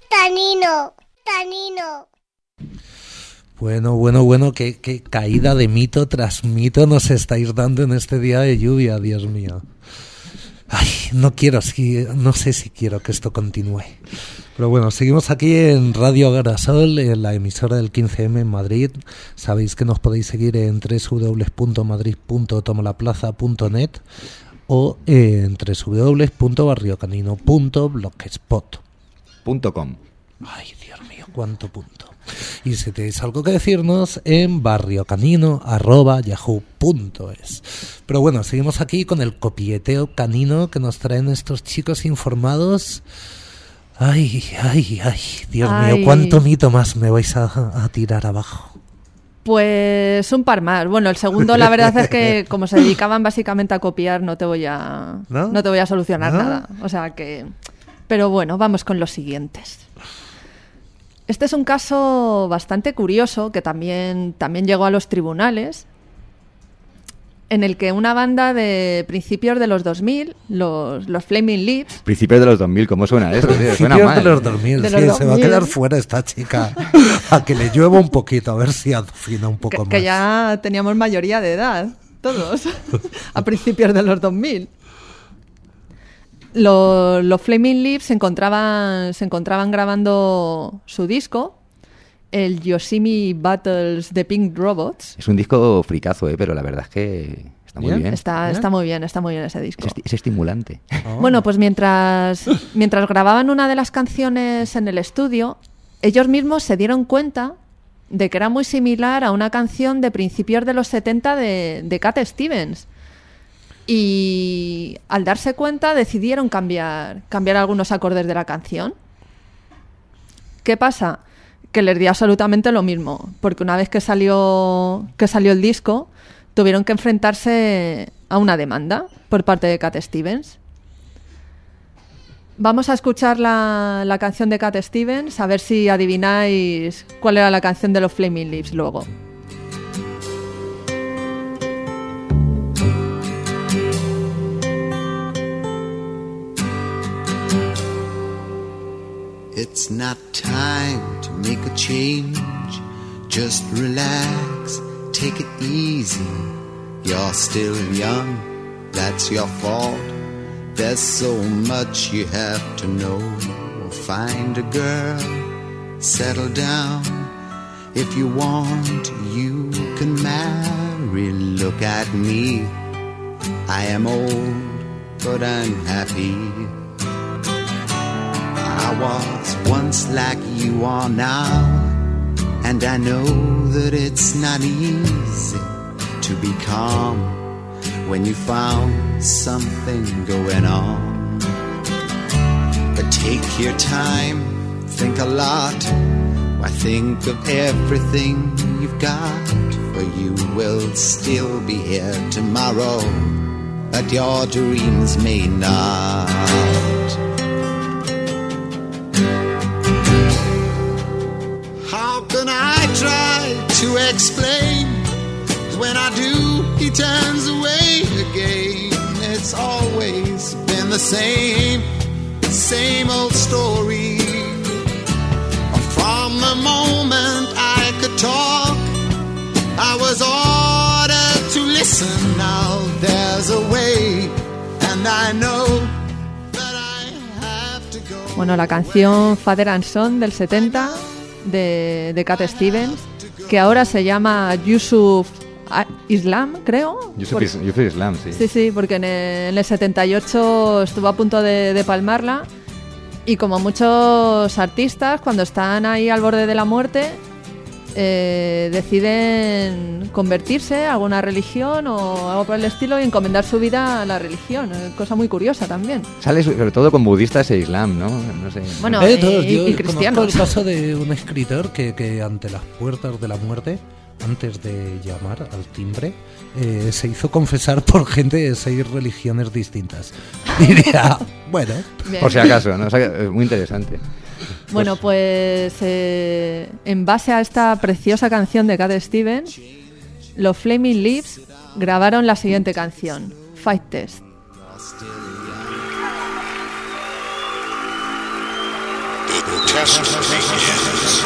Speaker 12: Tanino, Tanino.
Speaker 3: Bueno, qué caída de mito tras mito nos estáis dando en este día de lluvia, Dios mío. Ay, no sé si quiero que esto continúe. Pero bueno, seguimos aquí en Radio Garasol, en la emisora del 15M en Madrid. Sabéis que nos podéis seguir en www.madrid.tomalaplaza.net o en www.barriocanino.blogspot.com. Ay, Dios mío, cuánto punto. Y si tenéis algo que decirnos, en barriocanino@yahoo.es. Pero bueno, seguimos aquí con el copieteo canino que nos traen estos chicos informados. Ay, Dios mío, cuánto mito más me vais a tirar abajo.
Speaker 4: Pues un par más. Bueno, el segundo, la verdad es que como se dedicaban básicamente a copiar, no te voy a solucionar nada. O sea que... Pero bueno, vamos con los siguientes. Este es un caso bastante curioso que también llegó a los tribunales, en el que una banda de principios de los 2000, los Flaming Lips...
Speaker 5: Principios de los 2000, ¿cómo suena eso? Suena mal.
Speaker 3: De los 2000, sí, se va a quedar fuera esta chica. A que le llueva un poquito, a ver si afina un poco más.
Speaker 4: Que ya teníamos mayoría de edad, todos, a principios de los 2000. Los Flaming Lips se encontraban grabando su disco, el Yosemite Battles de Pink Robots.
Speaker 5: Es un disco fricazo, pero la verdad es que está muy bien.
Speaker 4: Está muy bien ese disco.
Speaker 5: Es estimulante.
Speaker 4: Bueno, pues mientras grababan una de las canciones en el estudio, ellos mismos se dieron cuenta de que era muy similar a una canción de principios de los 70 de Cat Stevens. Y al darse cuenta decidieron cambiar algunos acordes de la canción. ¿Qué pasa? Que les dio absolutamente lo mismo, porque una vez que salió el disco, tuvieron que enfrentarse a una demanda por parte de Cat Stevens. Vamos a escuchar la canción de Cat Stevens, a ver si adivináis cuál era la canción de los Flaming Lips luego.
Speaker 13: It's not time to make a change. Just relax, take it easy. You're still young, that's your fault. There's so much you have to know. Find a girl, settle down. If you want, you can marry. Look at me, I am old, but I'm happy. I was once like you are now, and I know that it's not easy to be calm when you found something going on. But take your time, think a lot. Why, think of everything you've got, for you will still be here tomorrow, but your dreams may not. Try to explain, 'cause when I do, he turns away again. It's always been the same old story. From the moment I could talk, I was ordered to listen. Now there's a way, and I know that I have to go.
Speaker 4: Bueno, la canción Father and Son del 70 de Cat Stevens, que ahora se llama Yusuf Islam, creo.
Speaker 5: Yusuf Islam, sí.
Speaker 4: Sí, porque en el 78 estuvo a punto de palmarla, y como muchos artistas, cuando están ahí al borde de la muerte, deciden convertirse a alguna religión o algo por el estilo y encomendar su vida a la religión. Cosa muy curiosa también.
Speaker 5: Sale sobre todo con budistas e islam, ¿no? No sé.
Speaker 4: Bueno, y cristianos.
Speaker 3: Conozco el caso de un escritor que ante las puertas de la muerte, antes de llamar al timbre, se hizo confesar por gente de 6 religiones distintas. Diría, bueno,
Speaker 4: bien.
Speaker 5: Por si acaso, ¿no? O sea, es muy interesante.
Speaker 4: Bueno, pues en base a esta preciosa canción de Cat Stevens, los Flaming Lips grabaron la siguiente canción, Fight Test.
Speaker 11: test begins.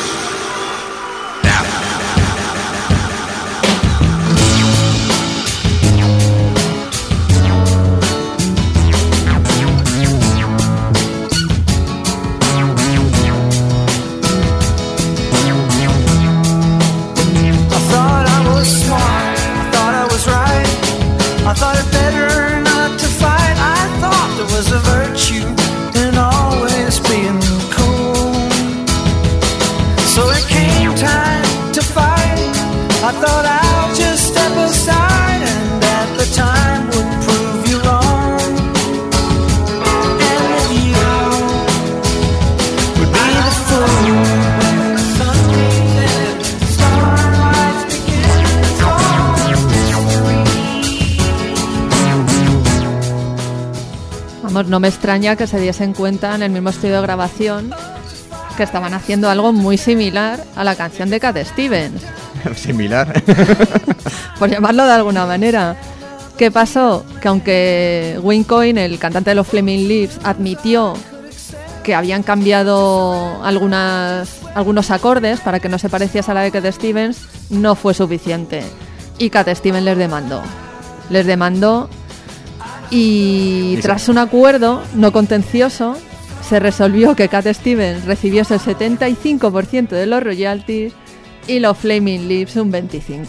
Speaker 14: I thought it better not to fight. I thought there was a virtue in always being cool. So it came time to fight. I thought I'll just step aside, and at the time would prove you wrong. And that you would be the fool when the sun came in, starlight begins on.
Speaker 4: Vamos, no me extraña que se diesen cuenta en el mismo estudio de grabación que estaban haciendo algo muy similar a la canción de Cat Stevens.
Speaker 5: ¿Similar?
Speaker 4: Por llamarlo de alguna manera. ¿Qué pasó? Que aunque Wayne Coyne, el cantante de los Flaming Lips, admitió que habían cambiado algunos acordes para que no se pareciese a la de Cat Stevens, no fue suficiente. Y Cat Stevens les demandó y tras un acuerdo no contencioso se resolvió que Cat Stevens recibiese el 75% de los royalties y los Flaming Lips un 25%.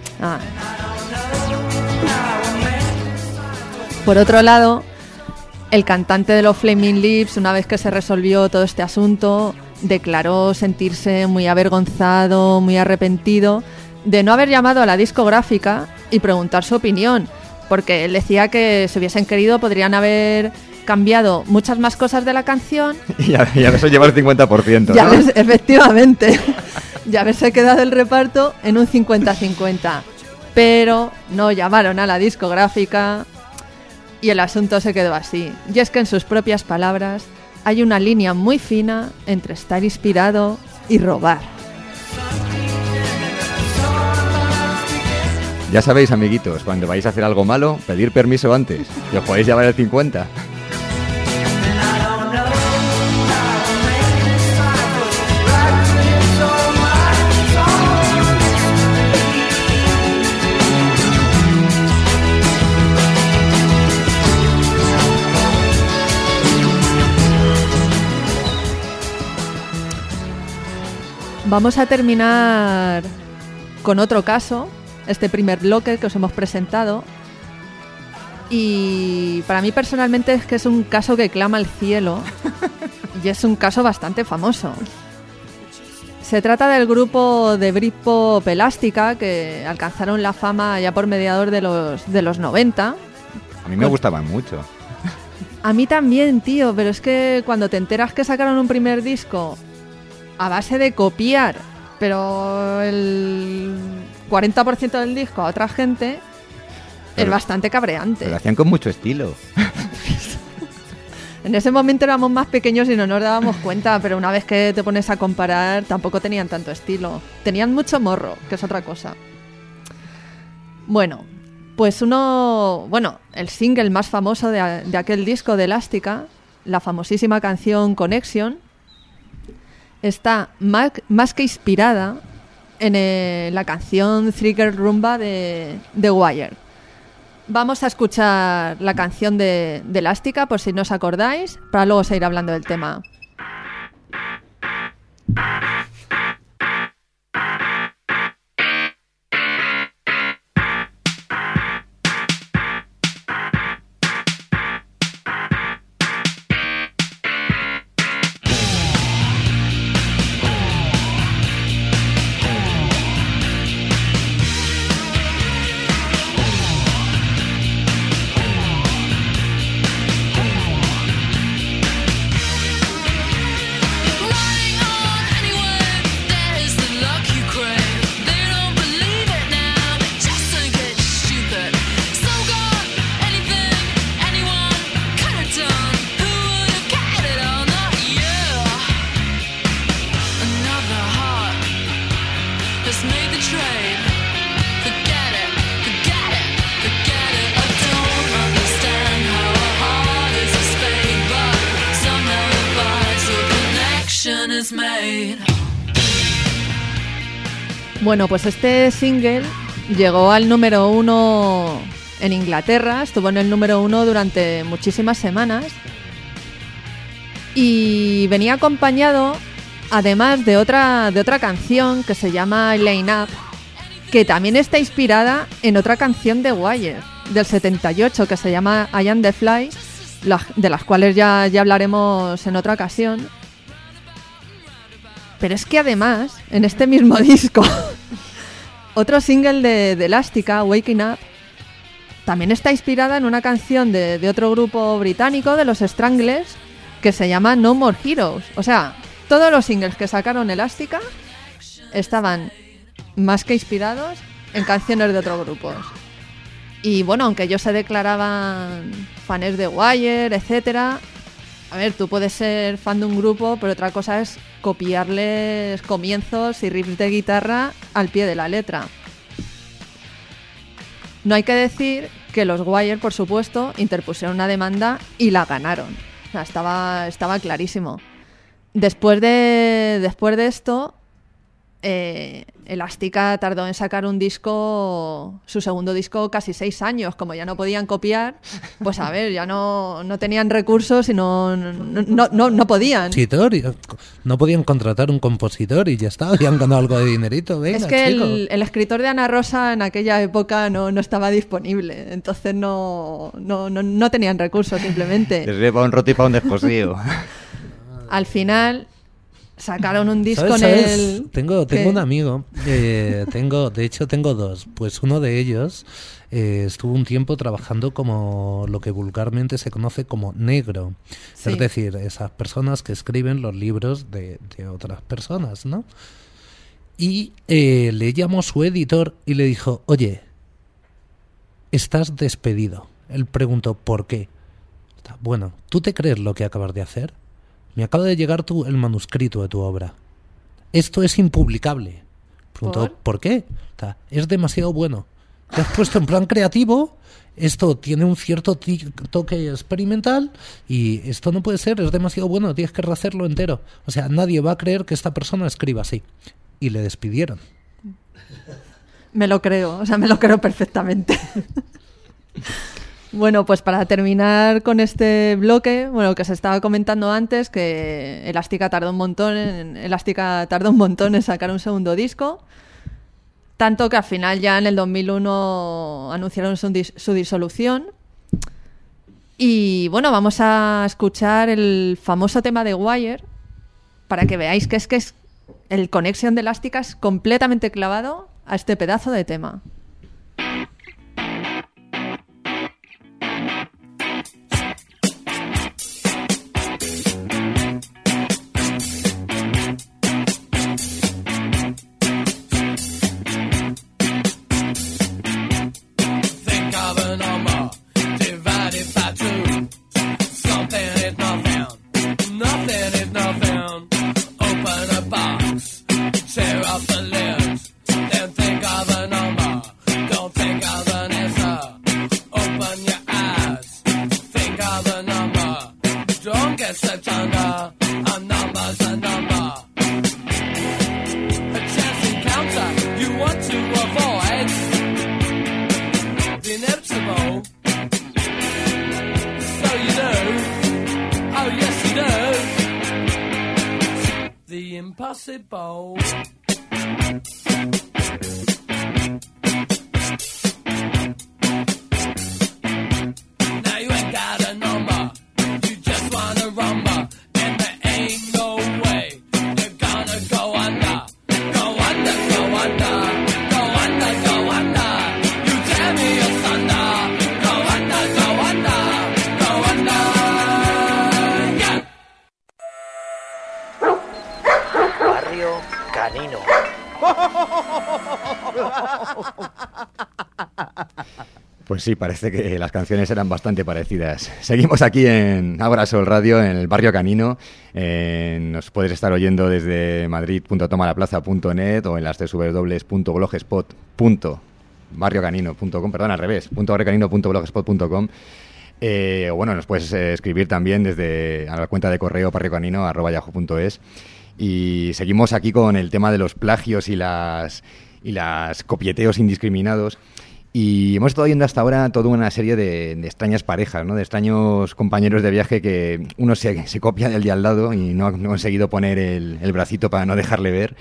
Speaker 4: Por otro lado, el cantante de los Flaming Lips, una vez que se resolvió todo este asunto, declaró sentirse muy avergonzado, muy arrepentido de no haber llamado a la discográfica y preguntar su opinión, porque él decía que si hubiesen querido podrían haber cambiado muchas más cosas de la canción
Speaker 5: y haberse llevado el 50%,
Speaker 4: ¿no? Efectivamente, y haberse quedado el reparto en un 50-50, pero no llamaron a la discográfica y el asunto se quedó así. Y es que en sus propias palabras hay una línea muy fina entre estar inspirado y robar.
Speaker 5: Ya sabéis, amiguitos, cuando vais a hacer algo malo, pedir permiso antes, y os podéis llevar el 50%.
Speaker 4: Vamos a terminar con otro caso, este primer bloque que os hemos presentado, y para mí personalmente es que es un caso que clama al cielo y es un caso bastante famoso. Se trata del grupo de Britpop Elástica, que alcanzaron la fama ya por mediados de los 90.
Speaker 5: A mí me gustaban mucho.
Speaker 4: A mí también, tío, pero es que cuando te enteras que sacaron un primer disco a base de copiar, pero el 40% del disco a otra gente, es bastante cabreante.
Speaker 5: Pero lo hacían con mucho estilo.
Speaker 4: En ese momento éramos más pequeños y no nos dábamos cuenta, pero una vez que te pones a comparar, tampoco tenían tanto estilo. Tenían mucho morro, que es otra cosa. Bueno, pues el single más famoso de aquel disco de Elástica, la famosísima canción Connection, está más que inspirada en la canción Three Girl Rumba de The Wire. Vamos a escuchar la canción de Elástica, por si no os acordáis, para luego seguir hablando del tema.
Speaker 6: night.
Speaker 4: Bueno, pues este single llegó al número 1 en Inglaterra, estuvo en el número 1 durante muchísimas semanas y venía acompañado además de otra canción que se llama Line Up, que también está inspirada en otra canción de Wire del 78 que se llama I Am The Fly, de las cuales ya hablaremos en otra ocasión. Pero es que además, en este mismo disco, otro single de Elástica, Waking Up, también está inspirada en una canción de otro grupo británico, de los Stranglers, que se llama No More Heroes. O sea, todos los singles que sacaron Elástica estaban más que inspirados en canciones de otros grupos. Y bueno, aunque ellos se declaraban fans de Wire, etcétera, a ver, tú puedes ser fan de un grupo, pero otra cosa es copiarles comienzos y riffs de guitarra al pie de la letra. No hay que decir que los Wire, por supuesto, interpusieron una demanda y la ganaron. O sea, estaba clarísimo. Después de esto, Elástica tardó en sacar un disco, su segundo disco, casi 6 años. Como ya no podían copiar, pues a ver, ya no tenían recursos y no podían.
Speaker 3: No podían contratar un compositor y ya está, habían ganado algo de dinerito. Venga,
Speaker 4: es que
Speaker 3: chicos.
Speaker 4: el escritor de Ana Rosa en aquella época no estaba disponible, entonces no tenían recursos simplemente.
Speaker 5: Desde para un roto y para un descosío.
Speaker 4: Al final sacaron un disco
Speaker 3: ¿Sabes? Tengo un amigo, de hecho tengo dos. Pues uno de ellos estuvo un tiempo trabajando como lo que vulgarmente se conoce como negro. Sí. Es decir, esas personas que escriben los libros de otras personas, ¿no? Y le llamó su editor y le dijo, oye, estás despedido. Él preguntó, ¿por qué? Bueno, ¿tú te crees lo que acabas de hacer? Me acaba de llegar el manuscrito de tu obra. Esto es impublicable. Preguntó, ¿por qué? Es demasiado bueno. Te has puesto en plan creativo, esto tiene un cierto toque experimental y esto no puede ser, es demasiado bueno, tienes que rehacerlo entero. O sea, nadie va a creer que esta persona escriba así. Y le despidieron.
Speaker 4: Me lo creo perfectamente. Bueno, pues para terminar con este bloque, bueno, que se estaba comentando antes, que Elástica tardó un montón en sacar un segundo disco, tanto que al final ya en el 2001 anunciaron su disolución. Y bueno, vamos a escuchar el famoso tema de Wire para que veáis que es el Connection de Elástica es completamente clavado a este pedazo de tema.
Speaker 6: Impossible. Now you ain't got a number, you just wanna rumble, and there ain't no way you're gonna go under, go under, go under, go under, go under. You tell me you're thunder, go under, go under, go under. Yeah.
Speaker 1: Barrio Canino.
Speaker 5: Pues sí, parece que las canciones eran bastante parecidas. Seguimos aquí en Ágora Sol Radio, en el Barrio Canino. Nos puedes estar oyendo desde madrid.tomalaplaza.net o en las www.blogspot.barriocanino.com, perdón, al revés, .barriocanino.blogspot.com. Bueno, nos puedes escribir también desde a la cuenta de correo barriocanino@yahoo.es. Y seguimos aquí con el tema de los plagios y las copieteos indiscriminados. Y hemos estado viendo hasta ahora toda una serie de extrañas parejas, ¿no? De extraños compañeros de viaje que uno se copia del de al lado y no ha conseguido poner el bracito para no dejarle ver.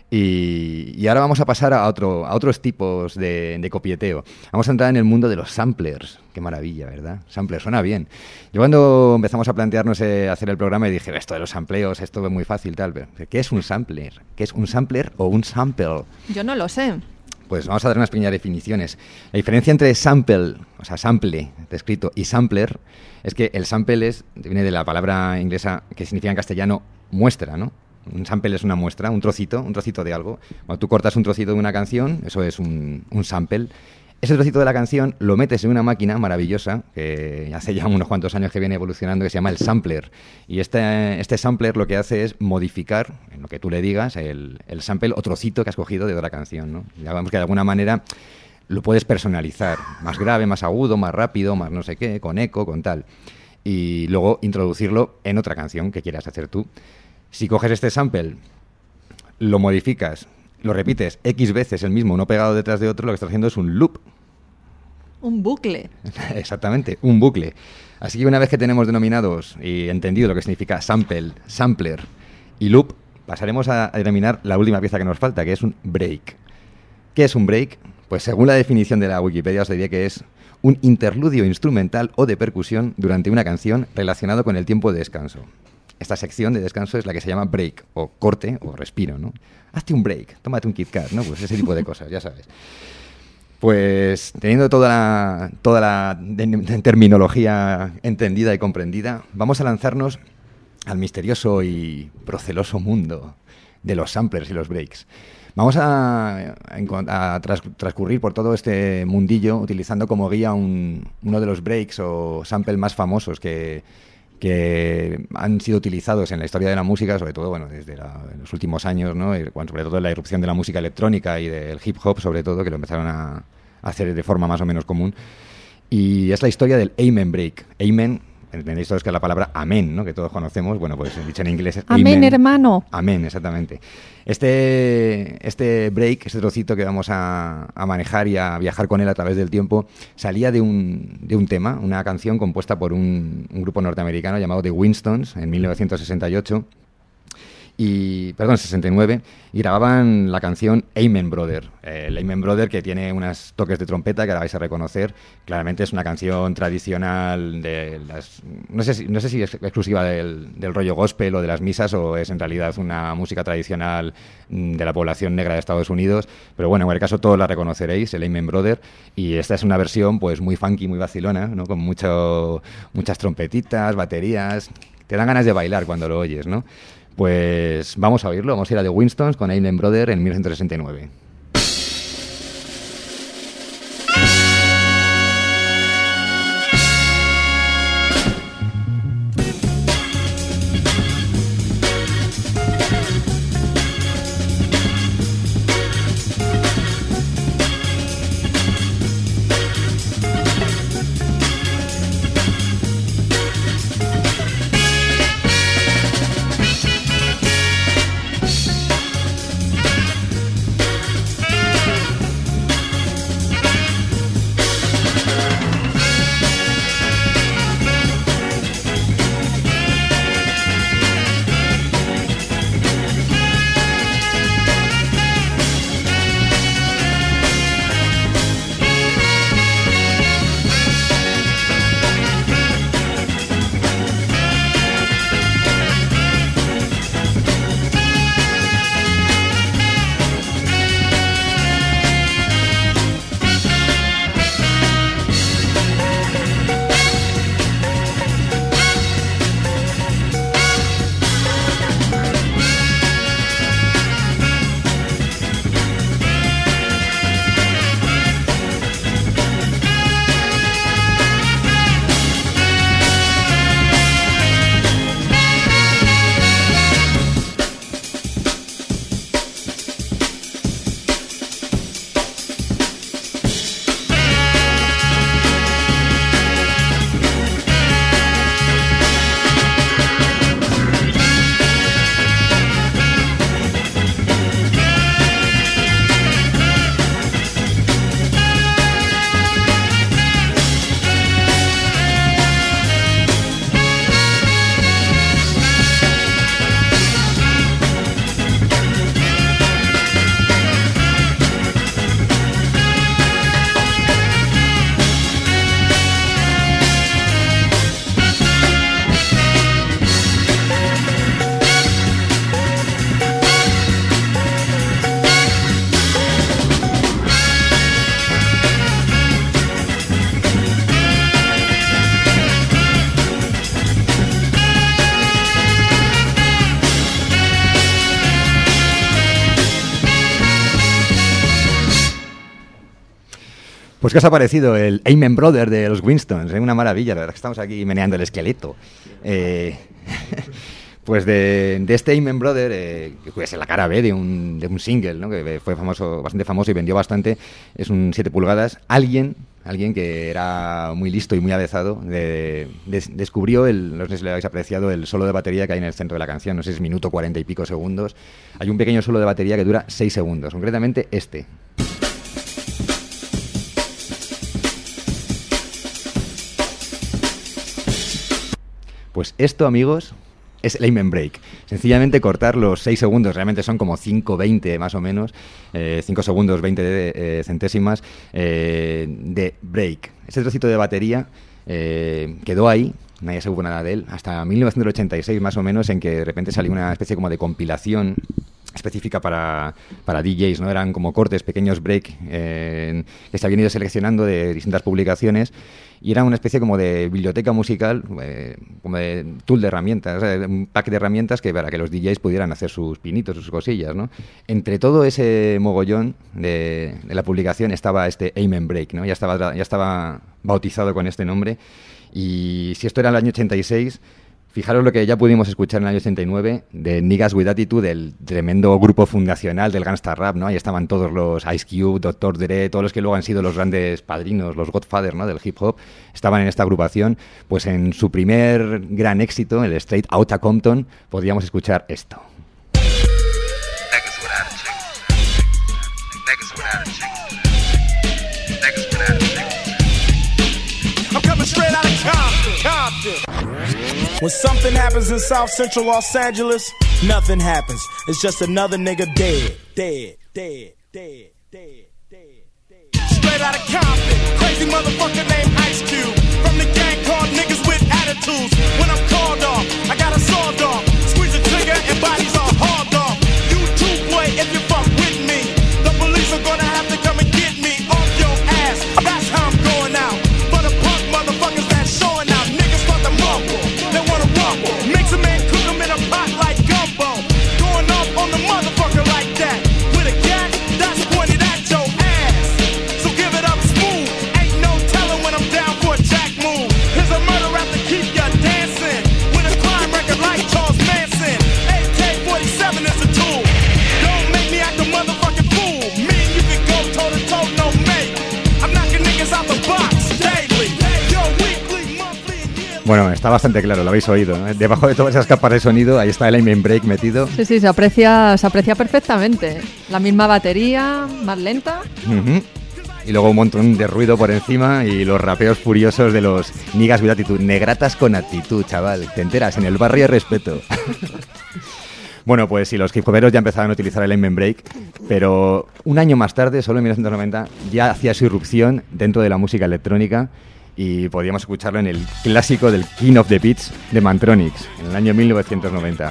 Speaker 5: Y ahora vamos a pasar a otros tipos de copieteo. Vamos a entrar en el mundo de los samplers. Qué maravilla, ¿verdad? Sampler, suena bien. Yo cuando empezamos a plantearnos hacer el programa dije, esto de los sampleos, esto es muy fácil, tal. Pero, ¿qué es un sampler? ¿Qué es un sampler o un sample?
Speaker 4: Yo no lo sé.
Speaker 5: Pues vamos a dar unas pequeñas definiciones. La diferencia entre sample, o sea, sample, escrito, y sampler, es que el sample viene de la palabra inglesa que significa en castellano muestra, ¿no? Un sample es una muestra, un trocito de algo. Cuando tú cortas un trocito de una canción, eso es un sample. Ese trocito de la canción lo metes en una máquina maravillosa, que hace ya unos cuantos años que viene evolucionando, que se llama el sampler. Y este sampler lo que hace es modificar, en lo que tú le digas, el sample o trocito que has cogido de otra canción, ¿no? Ya vemos que de alguna manera lo puedes personalizar. Más grave, más agudo, más rápido, más no sé qué, con eco, con tal. Y luego introducirlo en otra canción que quieras hacer tú. Si coges este sample, lo modificas, lo repites X veces el mismo, uno pegado detrás de otro, lo que estás haciendo es un loop.
Speaker 4: Un bucle.
Speaker 5: Exactamente, un bucle. Así que una vez que tenemos denominados y entendido lo que significa sample, sampler y loop, pasaremos a denominar la última pieza que nos falta, que es un break. ¿Qué es un break? Pues según la definición de la Wikipedia os diría que es un interludio instrumental o de percusión durante una canción relacionado con el tiempo de descanso. Esta sección de descanso es la que se llama break, o corte, o respiro, ¿no? Hazte un break, tómate un Kit Kat, ¿no? Pues ese tipo de cosas, ya sabes. Pues teniendo toda la terminología entendida y comprendida, vamos a lanzarnos al misterioso y proceloso mundo de los samplers y los breaks. Vamos a transcurrir por todo este mundillo utilizando como guía uno de los breaks o samples más famosos que han sido utilizados en la historia de la música, sobre todo desde los últimos años, ¿no? Sobre todo la irrupción de la música electrónica y del hip hop, sobre todo, que lo empezaron a hacer de forma más o menos común. Y es la historia del Amen Break. Amen, entendéis todos que es la palabra amén, ¿no? Que todos conocemos. Bueno, pues dicho en inglés es
Speaker 4: amén, hermano.
Speaker 5: Amén, exactamente. Este break, este trocito que vamos a manejar y a viajar con él a través del tiempo, salía de un tema, una canción compuesta por un grupo norteamericano llamado The Winstons en 1968. 69, y grababan la canción Amen Brother. El Amen Brother, que tiene unos toques de trompeta que ahora vais a reconocer. Claramente es una canción tradicional de las... No sé si es exclusiva del rollo gospel o de las misas, o es en realidad una música tradicional de la población negra de Estados Unidos, pero bueno, en cualquier caso todos la reconoceréis, el Amen Brother, y esta es una versión pues muy funky, muy vacilona, ¿no? Con muchas trompetitas, baterías. Te dan ganas de bailar cuando lo oyes, ¿no? Pues vamos a oírlo, vamos a ir a The Winstons con Amen Brother en 1969. Pues ¿qué os ha parecido el Amen Brother de los Winstons? Una maravilla, la verdad que estamos aquí meneando el esqueleto. Pues de este Amen Brother, que es la cara B de un single, ¿no? Que fue bastante famoso y vendió bastante, es un 7 pulgadas. Alguien que era muy listo y muy avezado descubrió, no sé si lo habéis apreciado, el solo de batería que hay en el centro de la canción, no sé si es minuto 40 y pico segundos. Hay un pequeño solo de batería que dura 6 segundos, concretamente este. Pues esto, amigos, es el Amen Break. Sencillamente cortar los 6 segundos, realmente son como 5:20 más o menos, 5 segundos 20 centésimas de break. Ese trocito de batería quedó ahí, nadie se supo nada de él, hasta 1986 más o menos, en que de repente salió una especie como de compilación específica para DJs, ¿no? Eran como cortes, pequeños break que se habían ido seleccionando de distintas publicaciones y era una especie como de biblioteca musical, como de tool de herramientas, un pack de herramientas para que los DJs pudieran hacer sus pinitos, sus cosillas, ¿no? Entre todo ese mogollón de la publicación estaba este Amen Break, ¿no? Ya estaba bautizado con este nombre, y si esto era el año 86... Fijaros lo que ya pudimos escuchar en el año 89 de Niggas with Attitude, del tremendo grupo fundacional del gangsta rap, ¿no? Ahí estaban todos los Ice Cube, Dr. Dre, todos los que luego han sido los grandes padrinos, los Godfather, ¿no? Del hip hop, estaban en esta agrupación. Pues en su primer gran éxito, el Straight Outta Compton, podíamos escuchar esto.
Speaker 15: When something happens in South Central Los Angeles, nothing happens. It's just another nigga dead. Straight out of Compton, crazy motherfucker named Ice Cube. From the gang called Niggas with Attitudes. When I'm called off, I got a sawed off. Squeeze the trigger and bodies are hauled off. You too, boy, if you fuck with me. The police are gonna have to come and get me off your ass. That's how I'm going out. For the punk motherfuckers that's showing out. Niggas start to mumble. Mix 'em and cook 'em in a pot like gumbo. Going off on the motherfucker like that. With a gat that's pointed at your ass. So give it up smooth. Ain't no telling when I'm down for a jack move. Here's a murder rap to keep ya dancing. With a crime record like Charles Manson. AK-47 is a tool. Don't make me act a motherfucking fool. Me and you can go toe to toe, no mate. I'm knocking niggas out the box daily. Yo, weekly, monthly and yearly.
Speaker 5: Bueno, está bastante claro, lo habéis oído, ¿no? Debajo de todas esas capas de sonido, ahí está el Amen Break metido.
Speaker 4: Sí, se aprecia perfectamente. La misma batería, más lenta.
Speaker 5: Uh-huh. Y luego un montón de ruido por encima y los rapeos furiosos de los Niggas with Attitude. Negratas con actitud, chaval. Te enteras, en el barrio hay respeto. Bueno, pues sí, los hip hoperos ya empezaban a utilizar el Amen Break, pero un año más tarde, solo en 1990, ya hacía su irrupción dentro de la música electrónica y podíamos escucharlo en el clásico del King of the Beats de Mantronix, en el año 1990.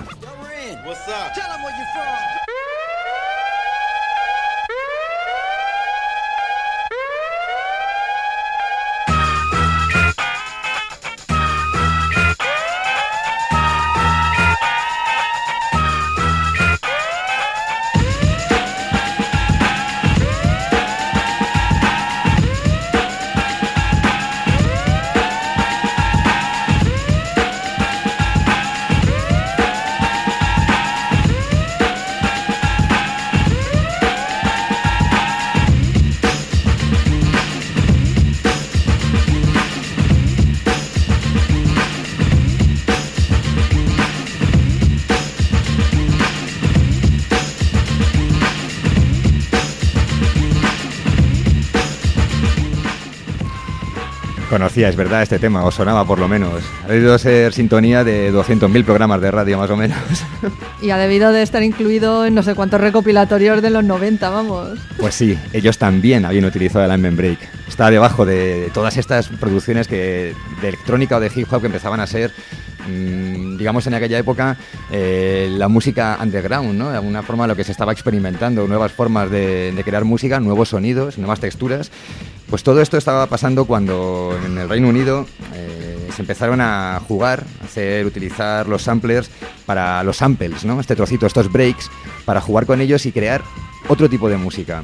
Speaker 5: Conocíais, ¿verdad?, este tema, os sonaba por lo menos. Ha debido ser sintonía de 200.000 programas de radio, más o menos.
Speaker 4: Y ha debido de estar incluido en no sé cuántos recopilatorios de los 90, vamos.
Speaker 5: Pues sí, ellos también habían utilizado el Amen Break. Está debajo de todas estas producciones de electrónica o de hip hop que empezaban a ser, digamos, en aquella época, la música underground, ¿no? De alguna forma lo que se estaba experimentando, nuevas formas de crear música, nuevos sonidos, nuevas texturas. Pues todo esto estaba pasando cuando en el Reino Unido se empezaron a jugar, utilizar los samplers para los samples, ¿no? Este trocito, estos breaks, para jugar con ellos y crear otro tipo de música.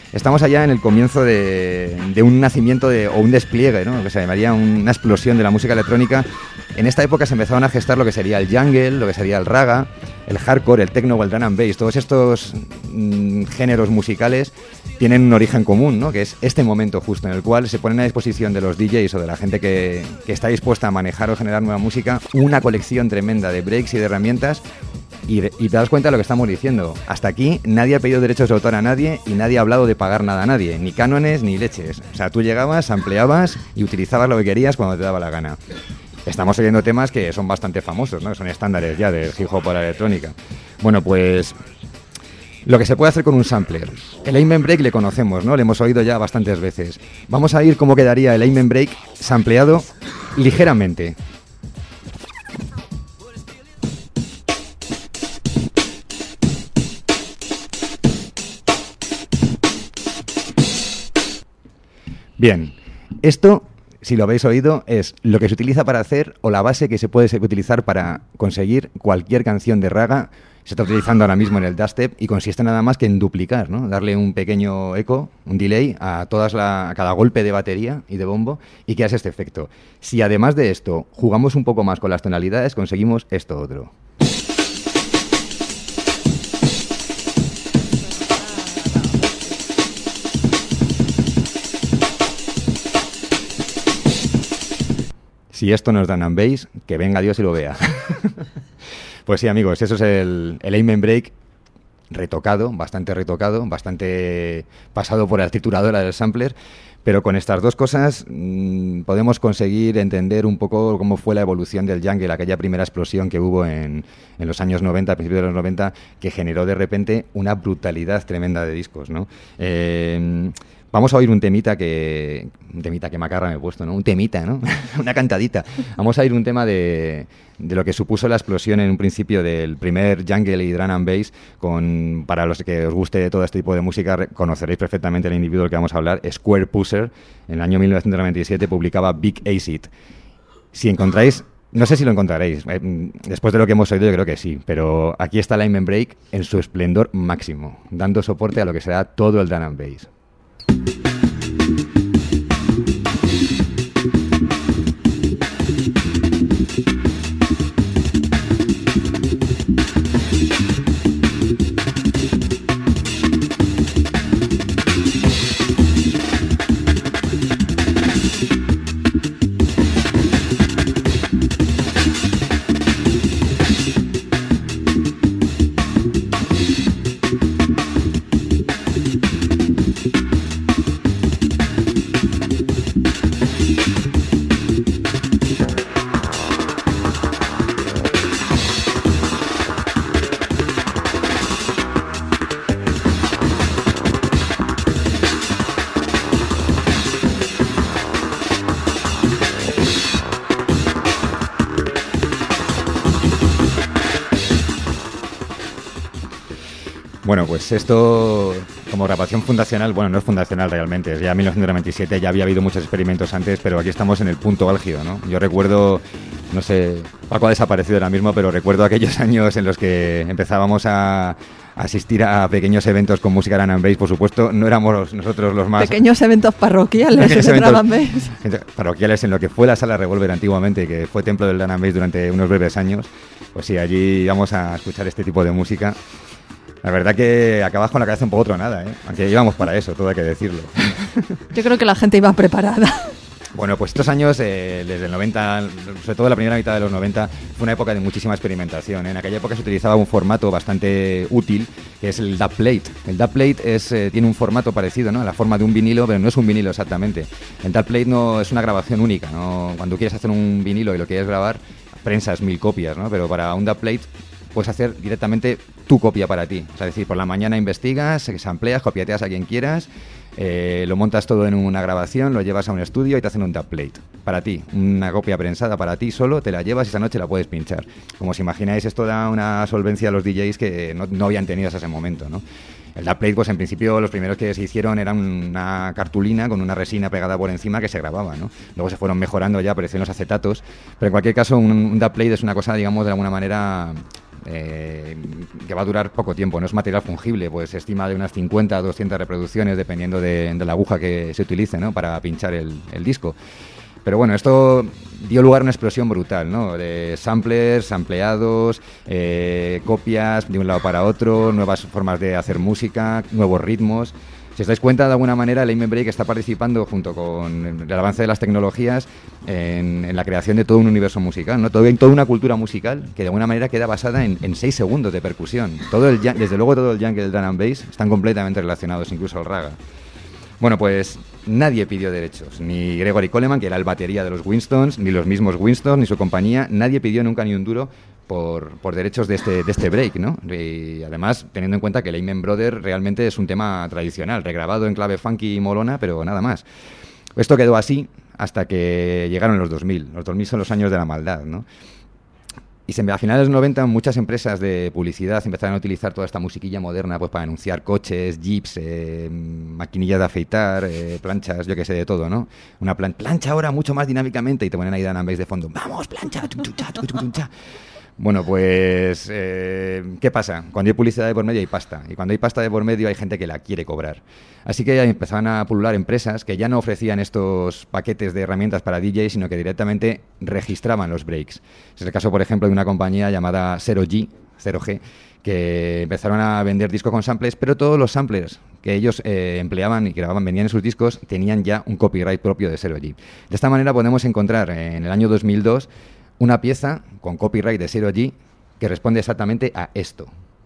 Speaker 5: Estamos allá en el comienzo de un nacimiento o un despliegue, ¿no? Que se llamaría una explosión de la música electrónica. En esta época se empezaron a gestar lo que sería el jungle, lo que sería el raga, el hardcore, el techno o el drum and bass. Todos estos géneros musicales tienen un origen común, ¿no? Que es este momento justo en el cual se ponen a disposición de los DJs o de la gente que está dispuesta a manejar o generar nueva música una colección tremenda de breaks y de herramientas. Y te das cuenta de lo que estamos diciendo. Hasta aquí nadie ha pedido derechos de autor a nadie y nadie ha hablado de pagar nada a nadie. Ni cánones ni leches. O sea, tú llegabas, ampliabas y utilizabas lo que querías cuando te daba la gana. Estamos oyendo temas que son bastante famosos, ¿no? Son estándares ya del hip hop o la electrónica. Bueno, pues lo que se puede hacer con un sampler. El Amen Break le conocemos, ¿no? Le hemos oído ya bastantes veces. Vamos a ver cómo quedaría el Amen Break sampleado ligeramente. Bien, esto, si lo habéis oído, es lo que se utiliza para hacer o la base que se puede utilizar para conseguir cualquier canción de raga. Se está utilizando ahora mismo en el dubstep y consiste nada más que en duplicar, ¿no? Darle un pequeño eco, un delay a cada golpe de batería y de bombo y que hace este efecto. Si además de esto jugamos un poco más con las tonalidades, conseguimos esto otro. Si esto nos dan and bass, que venga Dios y lo vea. Pues sí, amigos, eso es el Amen Break retocado, bastante pasado por la trituradora del sampler, pero con estas dos cosas podemos conseguir entender un poco cómo fue la evolución del jungle, aquella primera explosión que hubo en los años 90, a principios de los 90, que generó de repente una brutalidad tremenda de discos, ¿no? Vamos a oír un temita que macarra me he puesto, ¿no? Un temita, ¿no? Una cantadita. Vamos a oír un tema de lo que supuso la explosión en un principio del primer jungle y drum and bass. Para los que os guste todo este tipo de música, conoceréis perfectamente el individuo del que vamos a hablar, Square Pusher. En el año 1997 publicaba Big Acid. Si encontráis... No sé si lo encontraréis. Después de lo que hemos oído, yo creo que sí. Pero aquí está el Amen Break en su esplendor máximo, dando soporte a lo que será todo el drum and bass. Bueno, pues esto como grabación fundacional, bueno, no es fundacional realmente, es ya 1997, ya había habido muchos experimentos antes, pero aquí estamos en el punto álgido, ¿no? Yo recuerdo, no sé, Paco ha desaparecido ahora mismo, pero recuerdo aquellos años en los que empezábamos a asistir a pequeños eventos con música drum and bass. Por supuesto, no éramos nosotros los más...
Speaker 4: Pequeños eventos parroquiales de drum and bass.
Speaker 5: Parroquiales en lo que fue la Sala Revolver antiguamente, que fue templo del drum and bass durante unos breves años. Pues sí, allí íbamos a escuchar este tipo de música. La verdad que acabas con la cabeza un poco tronada, ¿eh? Aunque íbamos para eso, todo hay que decirlo.
Speaker 4: Yo creo que la gente iba preparada.
Speaker 5: Bueno, pues estos años, desde el 90, sobre todo la primera mitad de los 90, fue una época de muchísima experimentación. En aquella época se utilizaba un formato bastante útil, que es el dubplate. El dubplate tiene un formato parecido, ¿no? La forma de un vinilo, pero no es un vinilo exactamente. El dubplate no es una grabación única, ¿no? Cuando quieres hacer un vinilo y lo quieres grabar, prensas 1000 copias, ¿no? Pero para un dubplate puedes hacer directamente tu copia para ti. O sea, es decir, por la mañana investigas, sampleas, copiateas a quien quieras, lo montas todo en una grabación, lo llevas a un estudio y te hacen un dubplate para ti, una copia prensada para ti solo, te la llevas y esa noche la puedes pinchar. Como os imagináis, esto da una solvencia a los DJs que no habían tenido hasta ese momento, ¿no? El dubplate, pues en principio los primeros que se hicieron eran una cartulina con una resina pegada por encima que se grababa, ¿no? Luego se fueron mejorando, ya aparecieron los acetatos, pero en cualquier caso un dubplate es una cosa, digamos, de alguna manera que va a durar poco tiempo, no es material fungible, pues se estima de unas 50 a 200 reproducciones dependiendo de la aguja que se utilice, ¿no?, para pinchar el disco. Pero bueno, esto dio lugar a una explosión brutal, ¿no?, de samplers, sampleados, copias de un lado para otro, nuevas formas de hacer música, nuevos ritmos. Si os dais cuenta, de alguna manera, el Amen Break está participando, junto con el avance de las tecnologías, en la creación de todo un universo musical, ¿no? Toda una cultura musical que de alguna manera queda basada en 6 segundos de percusión. Desde luego todo el jungle y el drum and bass están completamente relacionados, incluso al raga. Bueno, pues nadie pidió derechos, ni Gregory Coleman, que era el batería de los Winstons, ni los mismos Winstons, ni su compañía, nadie pidió nunca ni un duro por derechos de este break, ¿no? Y además, teniendo en cuenta que el Amen Brother realmente es un tema tradicional, regrabado en clave funky y molona, pero nada más. Esto quedó así hasta que llegaron los 2000. Los 2000 son los años de la maldad, ¿no? Y a finales de los 90 muchas empresas de publicidad empezaron a utilizar toda esta musiquilla moderna, pues, para anunciar coches, jeeps, maquinillas de afeitar, planchas, yo que sé, de todo, ¿no? Una plancha ahora mucho más dinámicamente, y te ponen ahí Dan and Bass de fondo. ¡Vamos, plancha! Bueno, pues, ¿qué pasa? Cuando hay publicidad de por medio hay pasta. Y cuando hay pasta de por medio hay gente que la quiere cobrar. Así que empezaban a pulular empresas que ya no ofrecían estos paquetes de herramientas para DJs, sino que directamente registraban los breaks. Es el caso, por ejemplo, de una compañía llamada 0G, que empezaron a vender discos con samples, pero todos los samplers que ellos empleaban y grababan, vendían en sus discos, tenían ya un copyright propio de 0G. De esta manera podemos encontrar en el año 2002 una pieza con copyright de 0G que responde exactamente a esto.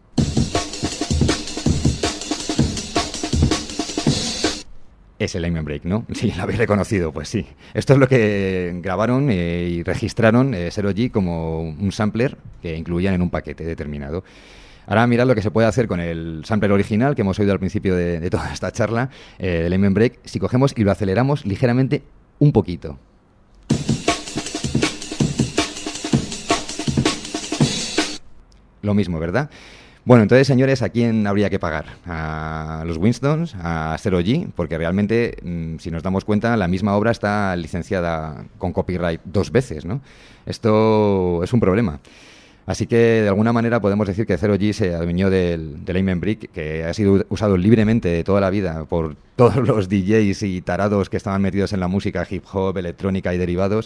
Speaker 5: Es el Amen Break, ¿no? Sí, lo habéis reconocido, pues sí. Esto es lo que grabaron y registraron 0G como un sampler que incluían en un paquete determinado. Ahora mirad lo que se puede hacer con el sampler original que hemos oído al principio de toda esta charla, del Amen Break, si cogemos y lo aceleramos ligeramente un poquito. Lo mismo, ¿verdad? Bueno, entonces, señores, ¿a quién habría que pagar? ¿A los Winstons? ¿A 0G? Porque realmente, si nos damos cuenta, la misma obra está licenciada con copyright 2 veces, ¿no? Esto es un problema. Así que, de alguna manera, podemos decir que 0G se adueñó del Amen Break, que ha sido usado libremente toda la vida por todos los DJs y tarados que estaban metidos en la música hip hop, electrónica y derivados.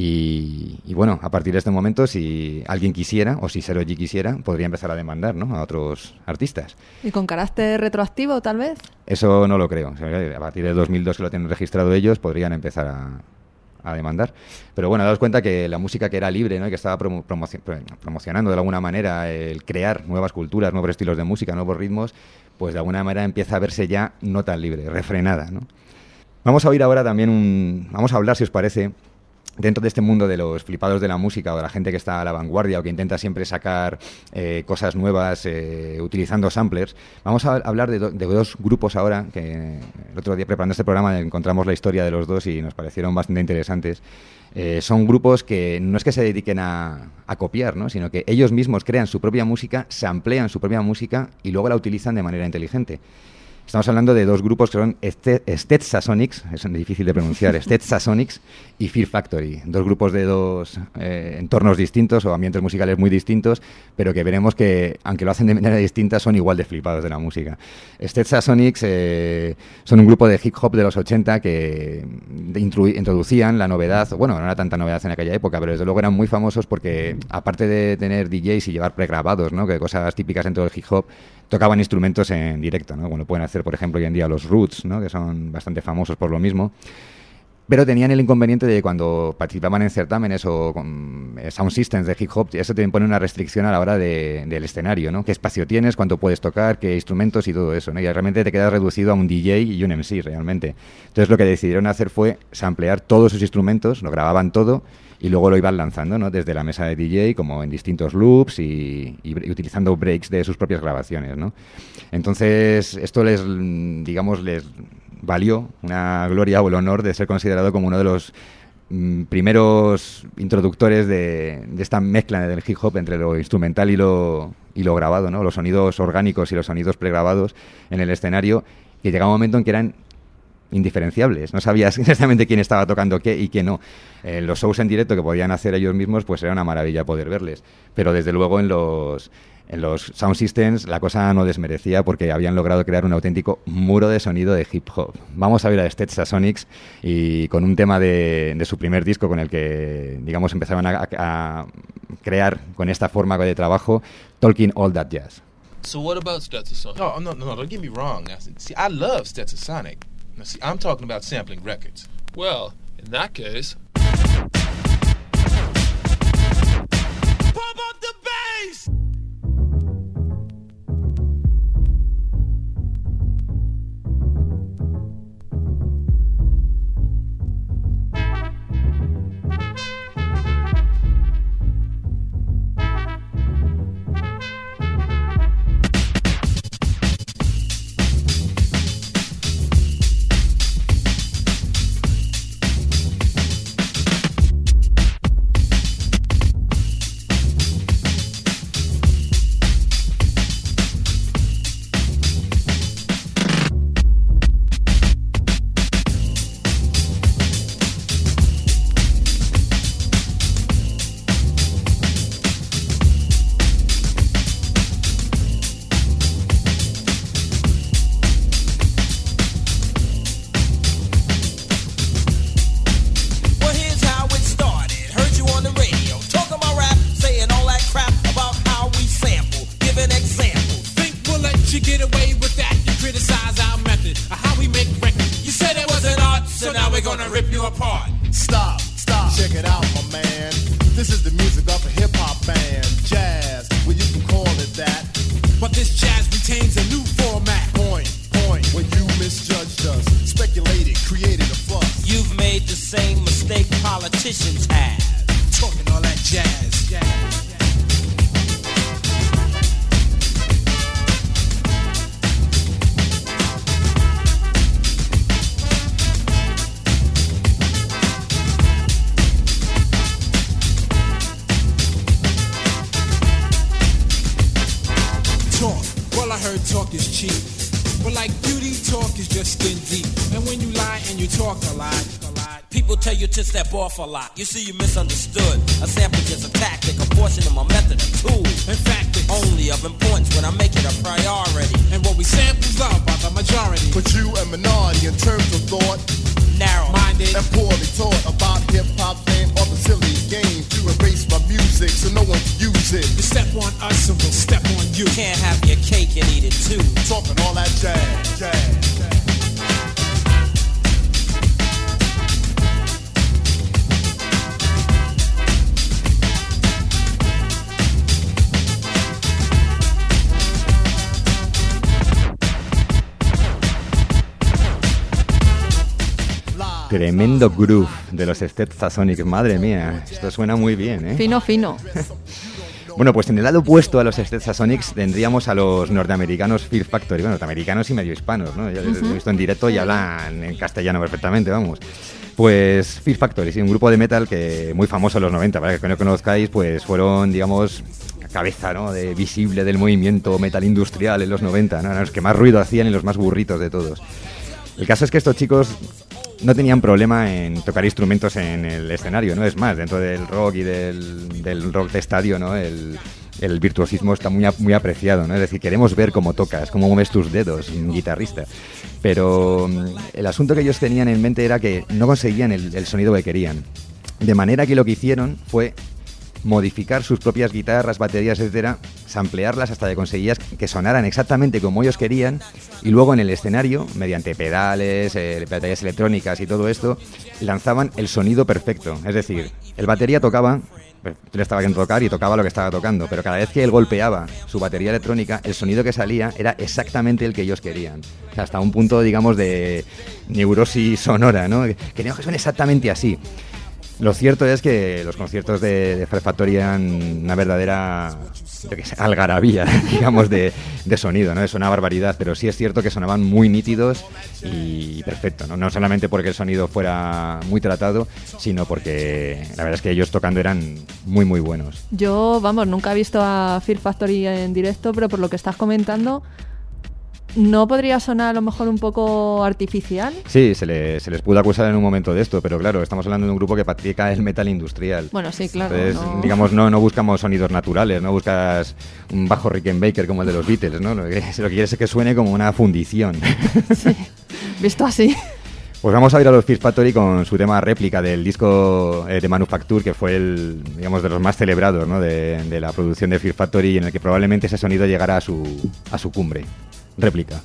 Speaker 5: Y bueno, a partir de este momento, si alguien quisiera, o si 0G quisiera, podría empezar a demandar, ¿no?, a otros artistas.
Speaker 4: ¿Y con carácter retroactivo, tal vez?
Speaker 5: Eso no lo creo. O sea, a partir del 2002, que lo tienen registrado ellos, podrían empezar a demandar. Pero bueno, daos cuenta que la música que era libre, ¿no?, y que estaba promocionando de alguna manera el crear nuevas culturas, nuevos estilos de música, nuevos ritmos, pues de alguna manera empieza a verse ya no tan libre, refrenada, ¿no? Vamos a oír ahora también vamos a hablar, si os parece, dentro de este mundo de los flipados de la música o de la gente que está a la vanguardia o que intenta siempre sacar cosas nuevas utilizando samplers. Vamos a hablar de dos grupos ahora, que el otro día preparando este programa encontramos la historia de los dos y nos parecieron bastante interesantes. Son grupos que no es que se dediquen a copiar, ¿no?, sino que ellos mismos crean su propia música, samplean su propia música y luego la utilizan de manera inteligente. Estamos hablando de dos grupos que son Stetsasonics, es difícil de pronunciar, Stetsasonics y Fear Factory. Dos grupos de dos entornos distintos o ambientes musicales muy distintos, pero que veremos que, aunque lo hacen de manera distinta, son igual de flipados de la música. Stetsasonics son un grupo de hip hop de los 80 que introducían la novedad, bueno, no era tanta novedad en aquella época, pero desde luego eran muy famosos porque, aparte de tener DJs y llevar pregrabados, ¿no?, que cosas típicas dentro del hip hop, tocaban instrumentos en directo, ¿no?, como lo pueden hacer, por ejemplo, hoy en día los Roots, ¿no?, que son bastante famosos por lo mismo. Pero tenían el inconveniente de cuando participaban en certámenes o con sound systems de hip hop, eso te impone una restricción a la hora del escenario, ¿no? ¿Qué espacio tienes, cuánto puedes tocar, qué instrumentos y todo eso, ¿no? Y realmente te quedas reducido a un DJ y un MC, realmente. Entonces lo que decidieron hacer fue samplear todos sus instrumentos, lo grababan todo y luego lo iban lanzando, ¿no?, desde la mesa de DJ, como en distintos loops y utilizando breaks de sus propias grabaciones, ¿no? Entonces esto les valió una gloria o el honor de ser considerado como uno de los primeros introductores de esta mezcla del hip hop entre lo instrumental y lo grabado, ¿no?, los sonidos orgánicos y los sonidos pregrabados en el escenario, que llegaba un momento en que eran indiferenciables, no sabías exactamente quién estaba tocando qué y quién no. Los shows en directo que podían hacer ellos mismos, pues era una maravilla poder verles, pero desde luego en los sound systems la cosa no desmerecía porque habían logrado crear un auténtico muro de sonido de hip hop. Vamos a ver a Stetsasonics y con un tema de su primer disco con el que, digamos, empezaban a crear con esta forma de trabajo, Talking All That Jazz.
Speaker 16: So what about Stetsasonic? Oh, no, don't get me wrong. Now, see, I love Stetsasonic. Now, see, I'm talking about sampling records. Well, in that case... Pump up the bass!
Speaker 17: A lot. You see, you misunderstood. A sample is a tactic, a portion of my method, a tool. In fact, it's only of importance when I make it a priority.
Speaker 15: And what we samples love by the majority.
Speaker 11: But you a minority in terms of thought,
Speaker 17: narrow-minded
Speaker 11: and poorly taught about hip-hop fame or the silly game to erase my music so no one can use it.
Speaker 15: You step on us and we'll step on you.
Speaker 17: Can't have your cake and eat it too.
Speaker 11: Talking all that jazz, jazz.
Speaker 5: Tremendo groove de los Stetsasonic, madre mía, esto suena muy bien, ¿eh?
Speaker 4: Fino, fino.
Speaker 5: Bueno, pues en el lado opuesto a los Stetsasonics tendríamos a los norteamericanos Fear Factory, bueno, norteamericanos y medio hispanos, ¿no? Ya los he visto en directo y hablan en castellano perfectamente, vamos. Pues Fear Factory, sí, un grupo de metal que muy famoso en los 90, para que no conozcáis, pues fueron, digamos, cabeza, ¿no?, de visible del movimiento metal industrial en los 90, ¿no? Los que más ruido hacían y los más burritos de todos. El caso es que estos chicos no tenían problema en tocar instrumentos en el escenario, ¿no? Es más, dentro del rock y del rock de estadio, ¿no? El virtuosismo está muy apreciado, ¿no? Es decir, queremos ver cómo tocas, cómo mueves tus dedos, un guitarrista. Pero el asunto que ellos tenían en mente era que no conseguían el sonido que querían. De manera que lo que hicieron fue modificar sus propias guitarras, baterías, etcétera, samplearlas hasta que conseguías que sonaran exactamente como ellos querían, y luego en el escenario, mediante pedales, baterías electrónicas y todo esto, lanzaban el sonido perfecto. Es decir, el batería tocaba, le estaba viendo tocar y tocaba lo que estaba tocando, pero cada vez que él golpeaba su batería electrónica, el sonido que salía era exactamente el que ellos querían. O sea, hasta un punto, digamos, de neurosis sonora, ¿no? Querían que suene exactamente así. Lo cierto es que los conciertos de Fear Factory eran una verdadera algarabía, digamos, de sonido, ¿no? Es una barbaridad, pero sí es cierto que sonaban muy nítidos y perfecto, ¿no? No solamente porque el sonido fuera muy tratado, sino porque la verdad es que ellos tocando eran muy, muy buenos.
Speaker 4: Yo, vamos, nunca he visto a Fear Factory en directo, pero por lo que estás comentando, ¿No podría sonar a lo mejor un poco artificial?
Speaker 5: Sí, se les pudo acusar en un momento de esto, pero claro, estamos hablando de un grupo que practica el metal industrial.
Speaker 4: Bueno, sí, claro.
Speaker 5: Entonces,
Speaker 4: no...
Speaker 5: digamos, no buscamos sonidos naturales, no buscas un bajo Rickenbacker como el de los Beatles, ¿no? Lo que quieres es que suene como una fundición.
Speaker 4: Sí, visto así.
Speaker 5: Pues vamos a ir a los Fear Factory con su tema réplica del disco de Manufacture, que fue el, digamos, de los más celebrados, ¿no? de la producción de Fear Factory, en el que probablemente ese sonido llegara a su cumbre. Réplica.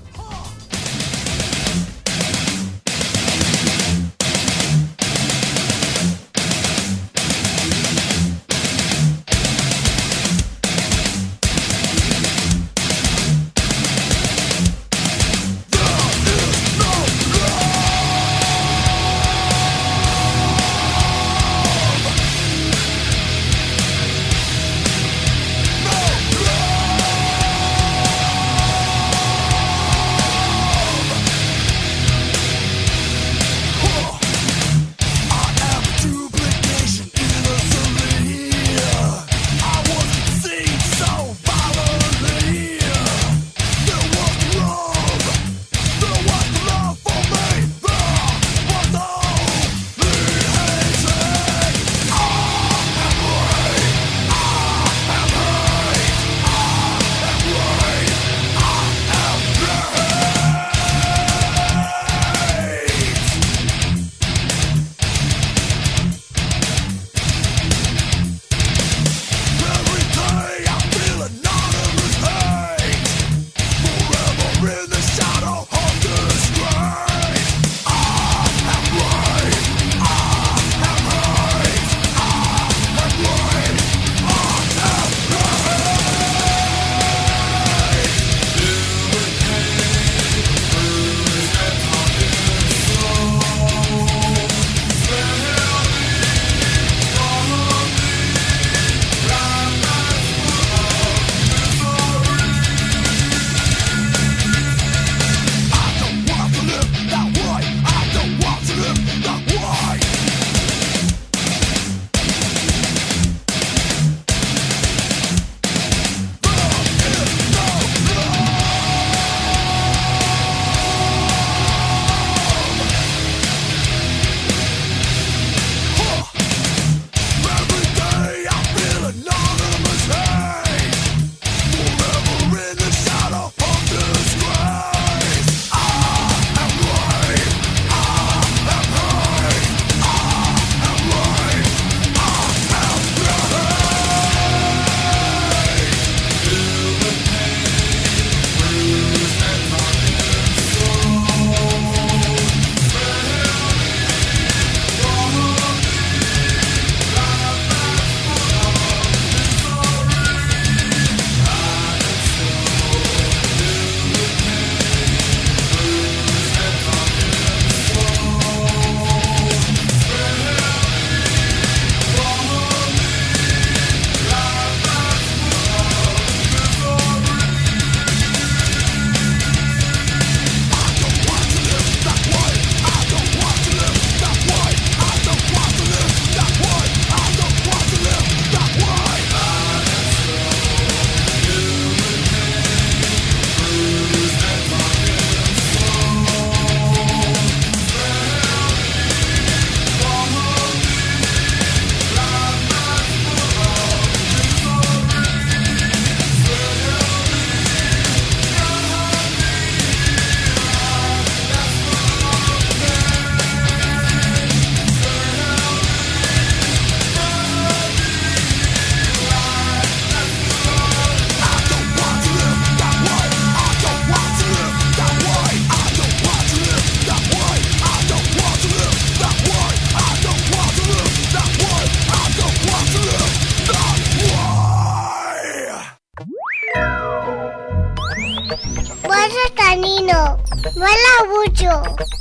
Speaker 12: Canino, mola mucho.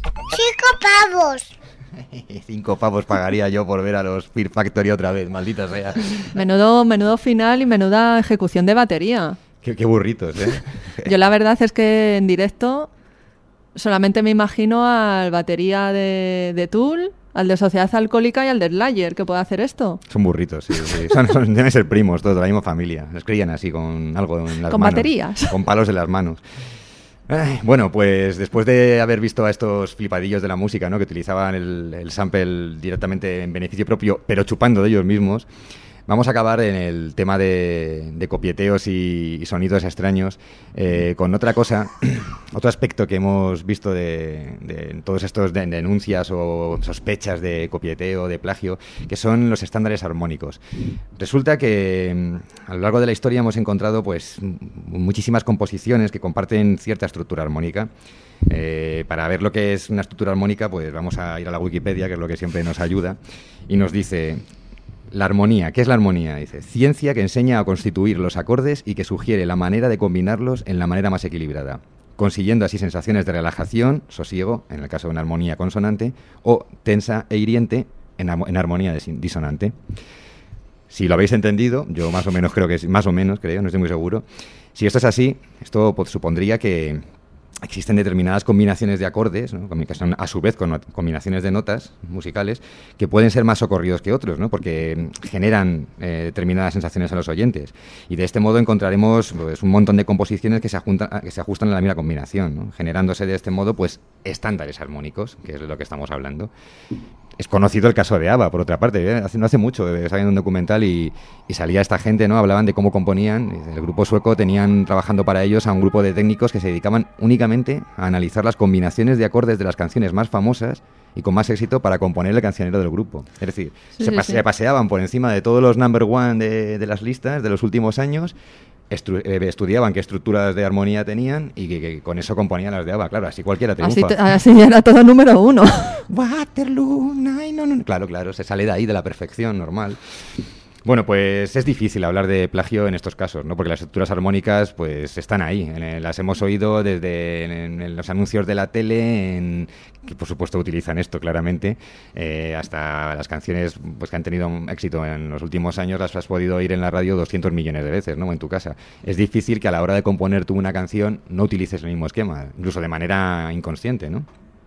Speaker 12: 5 pavos.
Speaker 5: 5 pavos pagaría yo por ver a los Fear Factory otra vez, maldita sea.
Speaker 4: Menudo final y menuda ejecución de batería.
Speaker 5: Qué burritos, ¿eh?
Speaker 4: Yo la verdad es que en directo solamente me imagino al batería de Tool, al de Sociedad Alcohólica y al de Slayer, que puede hacer esto.
Speaker 5: Son burritos, sí. Deben ser primos, todos de la misma familia. Les crían así con algo en las manos.
Speaker 4: Con baterías.
Speaker 5: Con palos en las manos. Bueno, pues después de haber visto a estos flipadillos de la música, ¿no?, que utilizaban el sample directamente en beneficio propio, pero chupando de ellos mismos, vamos a acabar en el tema de copieteos y sonidos extraños con otra cosa, otro aspecto que hemos visto de todos estos denuncias o sospechas de copieteo, de plagio, que son los estándares armónicos. Resulta que a lo largo de la historia hemos encontrado pues muchísimas composiciones que comparten cierta estructura armónica. Para ver lo que es una estructura armónica, pues vamos a ir a la Wikipedia, que es lo que siempre nos ayuda, y nos dice... La armonía. ¿Qué es la armonía? Dice, ciencia que enseña a constituir los acordes y que sugiere la manera de combinarlos en la manera más equilibrada, consiguiendo así sensaciones de relajación, sosiego, en el caso de una armonía consonante, o tensa e hiriente en armonía disonante. Si lo habéis entendido, yo más o menos creo, no estoy muy seguro. Si esto es así, esto supondría que existen determinadas combinaciones de acordes, ¿no?, que son a su vez combinaciones de notas musicales que pueden ser más socorridos que otros, ¿no?, porque generan determinadas sensaciones a los oyentes. Y de este modo encontraremos pues, un montón de composiciones que se ajustan a la misma combinación, ¿no?, generándose de este modo pues estándares armónicos, que es de lo que estamos hablando. Es conocido el caso de ABBA, por otra parte, no hace mucho, saliendo un documental y salía esta gente, ¿no?, hablaban de cómo componían. El grupo sueco tenían trabajando para ellos a un grupo de técnicos que se dedicaban únicamente a analizar las combinaciones de acordes de las canciones más famosas y con más éxito para componer el cancionero del grupo. Es decir, se paseaban por encima de todos los number one de las listas de los últimos años, estudiaban qué estructuras de armonía tenían y que con eso componían las de ABBA. Claro, así cualquiera triunfa.
Speaker 4: Así era todo número uno.
Speaker 5: Waterloo, no. Claro, se sale de ahí, de la perfección normal. Bueno, pues es difícil hablar de plagio en estos casos, ¿no?, porque las estructuras armónicas pues están ahí, las hemos oído desde en los anuncios de la tele, que por supuesto utilizan esto claramente, hasta las canciones pues que han tenido éxito en los últimos años las has podido oír en la radio 200 millones de veces, ¿no?, en tu casa. Es difícil que a la hora de componer tú una canción no utilices el mismo esquema, incluso de manera inconsciente, ¿no?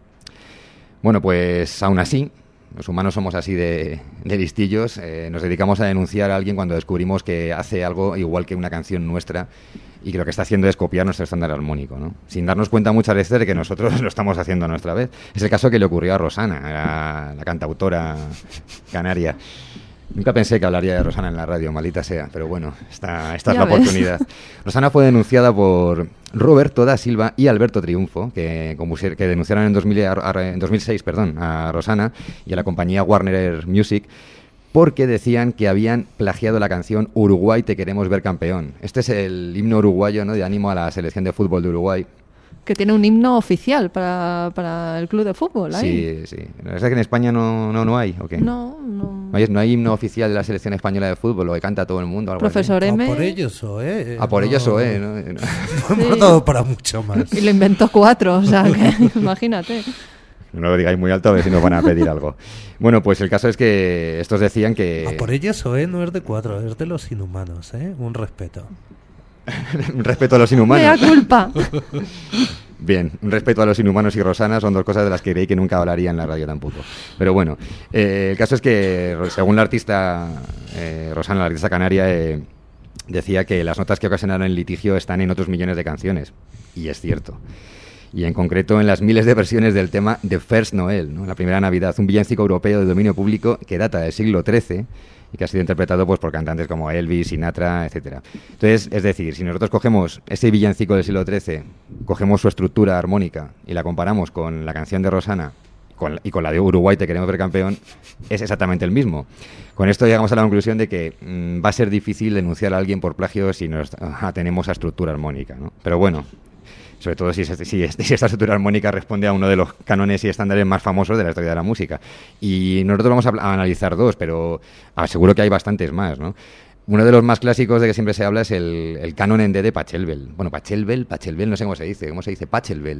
Speaker 5: Bueno, pues aún así, los humanos somos así de listillos, nos dedicamos a denunciar a alguien cuando descubrimos que hace algo igual que una canción nuestra y que lo que está haciendo es copiar nuestro estándar armónico, ¿no?, sin darnos cuenta muchas veces de que nosotros lo estamos haciendo a nuestra vez. Es el caso que le ocurrió a Rosana, la cantautora canaria. Nunca pensé que hablaría de Rosana en la radio, maldita sea, pero bueno, esta es la oportunidad. Rosana fue denunciada por Roberto da Silva y Alberto Triunfo, que denunciaron en 2006 a Rosana y a la compañía Warner Music porque decían que habían plagiado la canción Uruguay te queremos ver campeón. Este es el himno uruguayo, ¿no?, de ánimo a la selección de fútbol de Uruguay.
Speaker 4: Que tiene un himno oficial para el club de fútbol.
Speaker 5: Sí. ¿Es que en España no hay o qué?
Speaker 4: No.
Speaker 5: ¿No hay himno oficial de la selección española de fútbol? ¿Lo que canta todo el mundo? Algo
Speaker 4: Profesor
Speaker 5: así?
Speaker 4: M.
Speaker 3: Por ello soy,
Speaker 5: por ello soy, ¿no?
Speaker 3: No todo para mucho más.
Speaker 4: Y lo inventó 4, o sea, que imagínate.
Speaker 5: No lo digáis muy alto a ver si nos van a pedir algo. Bueno, pues el caso es que estos decían que...
Speaker 3: Por ello soy no es de 4, es de los inhumanos, un respeto.
Speaker 5: Un respeto a los inhumanos.
Speaker 4: Me da culpa.
Speaker 5: Bien, un respeto a los inhumanos y Rosana son dos cosas de las que creí que nunca hablaría en la radio tampoco. Pero bueno, el caso es que según la artista Rosana, la artista canaria, decía que las notas que ocasionaron el litigio están en otros millones de canciones. Y es cierto. Y en concreto en las miles de versiones del tema The First Noel, ¿no?, la primera Navidad, un villancico europeo de dominio público que data del siglo XIII y que ha sido interpretado pues por cantantes como Elvis, Sinatra, etcétera. Entonces, es decir, si nosotros cogemos ese villancico del siglo XIII, cogemos su estructura armónica y la comparamos con la canción de Rosana y con la de Uruguay te queremos ver campeón, es exactamente el mismo. Con esto llegamos a la conclusión de que va a ser difícil denunciar a alguien por plagio si nos atenemos a estructura armónica, ¿no? Pero bueno, sobre todo si esta estructura armónica responde a uno de los cánones y estándares más famosos de la historia de la música. Y nosotros vamos a analizar 2, pero seguro que hay bastantes más, ¿no? Uno de los más clásicos de que siempre se habla es el canon en D de Pachelbel. Bueno, Pachelbel, no sé cómo se dice. ¿Cómo se dice? Pachelbel,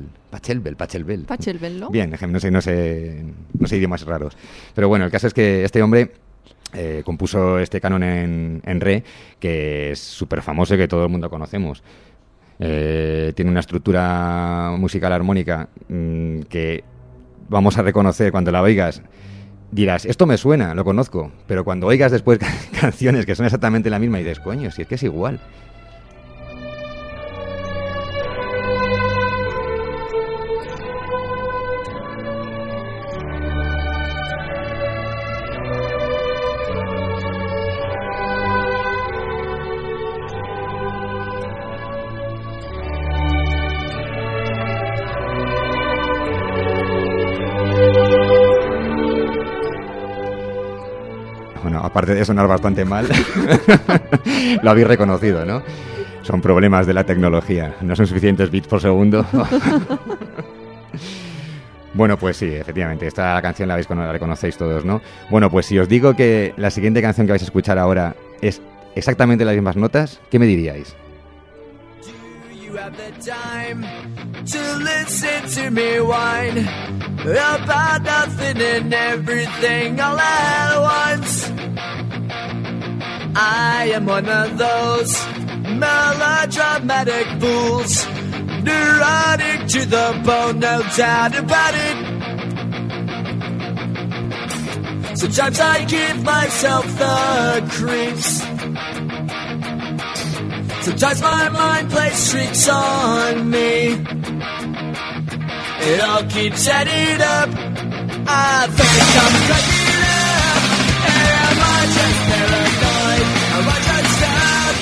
Speaker 5: ¿no? Bien, no sé idiomas raros. Pero bueno, el caso es que este hombre compuso este canon en re, que es súper famoso y que todo el mundo conocemos. Tiene una estructura musical armónica que vamos a reconocer cuando la oigas. Dirás, esto me suena, lo conozco, pero cuando oigas después canciones que son exactamente la misma y dices, coño, si es que es igual. aparte de sonar bastante mal, lo habéis reconocido, ¿no? Son problemas de la tecnología, no son suficientes bits por segundo. Bueno, pues sí, efectivamente, esta canción la reconocéis todos, ¿no? Bueno, pues si os digo que la siguiente canción que vais a escuchar ahora es exactamente las mismas notas, ¿qué me diríais?
Speaker 14: You have the time to listen to me whine about nothing and everything all at once. I am one of those melodramatic fools, neurotic to the bone, no doubt about it. Sometimes I give myself the creeps. Sometimes my mind plays tricks on me. It all keeps adding up. I think I'm cracking up. Am I just paranoid? Am I just sad?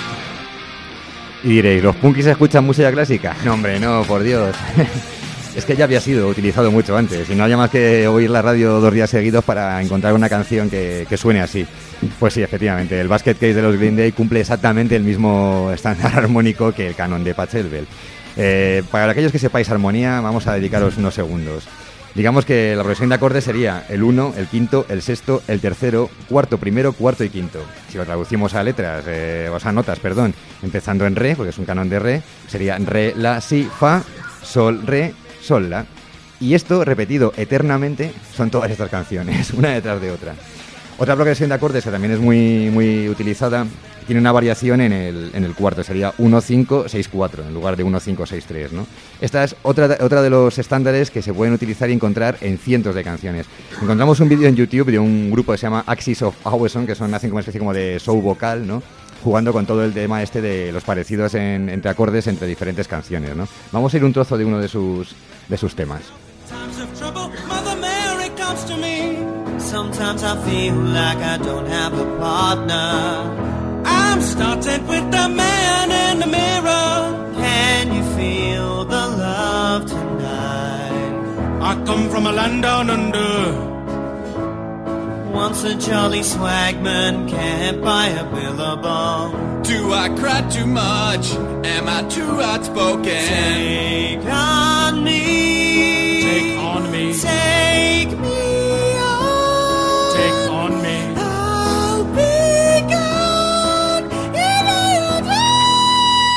Speaker 5: Y diréis, ¿los punkis escuchan música clásica? No, hombre, no, por Dios. Es que ya había sido utilizado mucho antes y no haya más que oír la radio 2 días seguidos para encontrar una canción que suene así. Pues sí, efectivamente, el Basket Case de los Green Day cumple exactamente el mismo estándar armónico que el canon de Pachelbel. Para aquellos que sepáis armonía, vamos a dedicaros unos segundos. Digamos que la progresión de acordes sería el 1, el quinto, el sexto, el tercero, cuarto, primero, cuarto y quinto. Si lo traducimos a letras, o sea, notas, perdón, empezando en re, porque es un canon de re, sería re, la, si, fa, sol, re, sol, la. Y esto, repetido eternamente, son todas estas canciones, una detrás de otra. Otra progresión de acordes que también es muy, muy utilizada, tiene una variación en el cuarto, sería 1-5-6-4 en lugar de 1-5-6-3, ¿no? Esta es otra de los estándares que se pueden utilizar y encontrar en cientos de canciones. Encontramos un vídeo en YouTube de un grupo que se llama Axis of Awesome, que hacen como una especie como de show vocal, ¿no? Jugando con todo el tema este de los parecidos entre acordes entre diferentes canciones, ¿no? Vamos a ir un trozo de uno de sus temas.
Speaker 10: Times of trouble, Mother Mary comes to me. Sometimes I feel like I don't have a partner. I'm starting with the man in the mirror. Can you feel the love tonight?
Speaker 8: I come from a land down under.
Speaker 10: Once a jolly swagman can't buy a billabong.
Speaker 18: Do I cry too much? Am I too outspoken?
Speaker 10: Take on me.
Speaker 8: Take on me.
Speaker 10: Take me on.
Speaker 8: Take on me.
Speaker 10: I'll be gone in a day.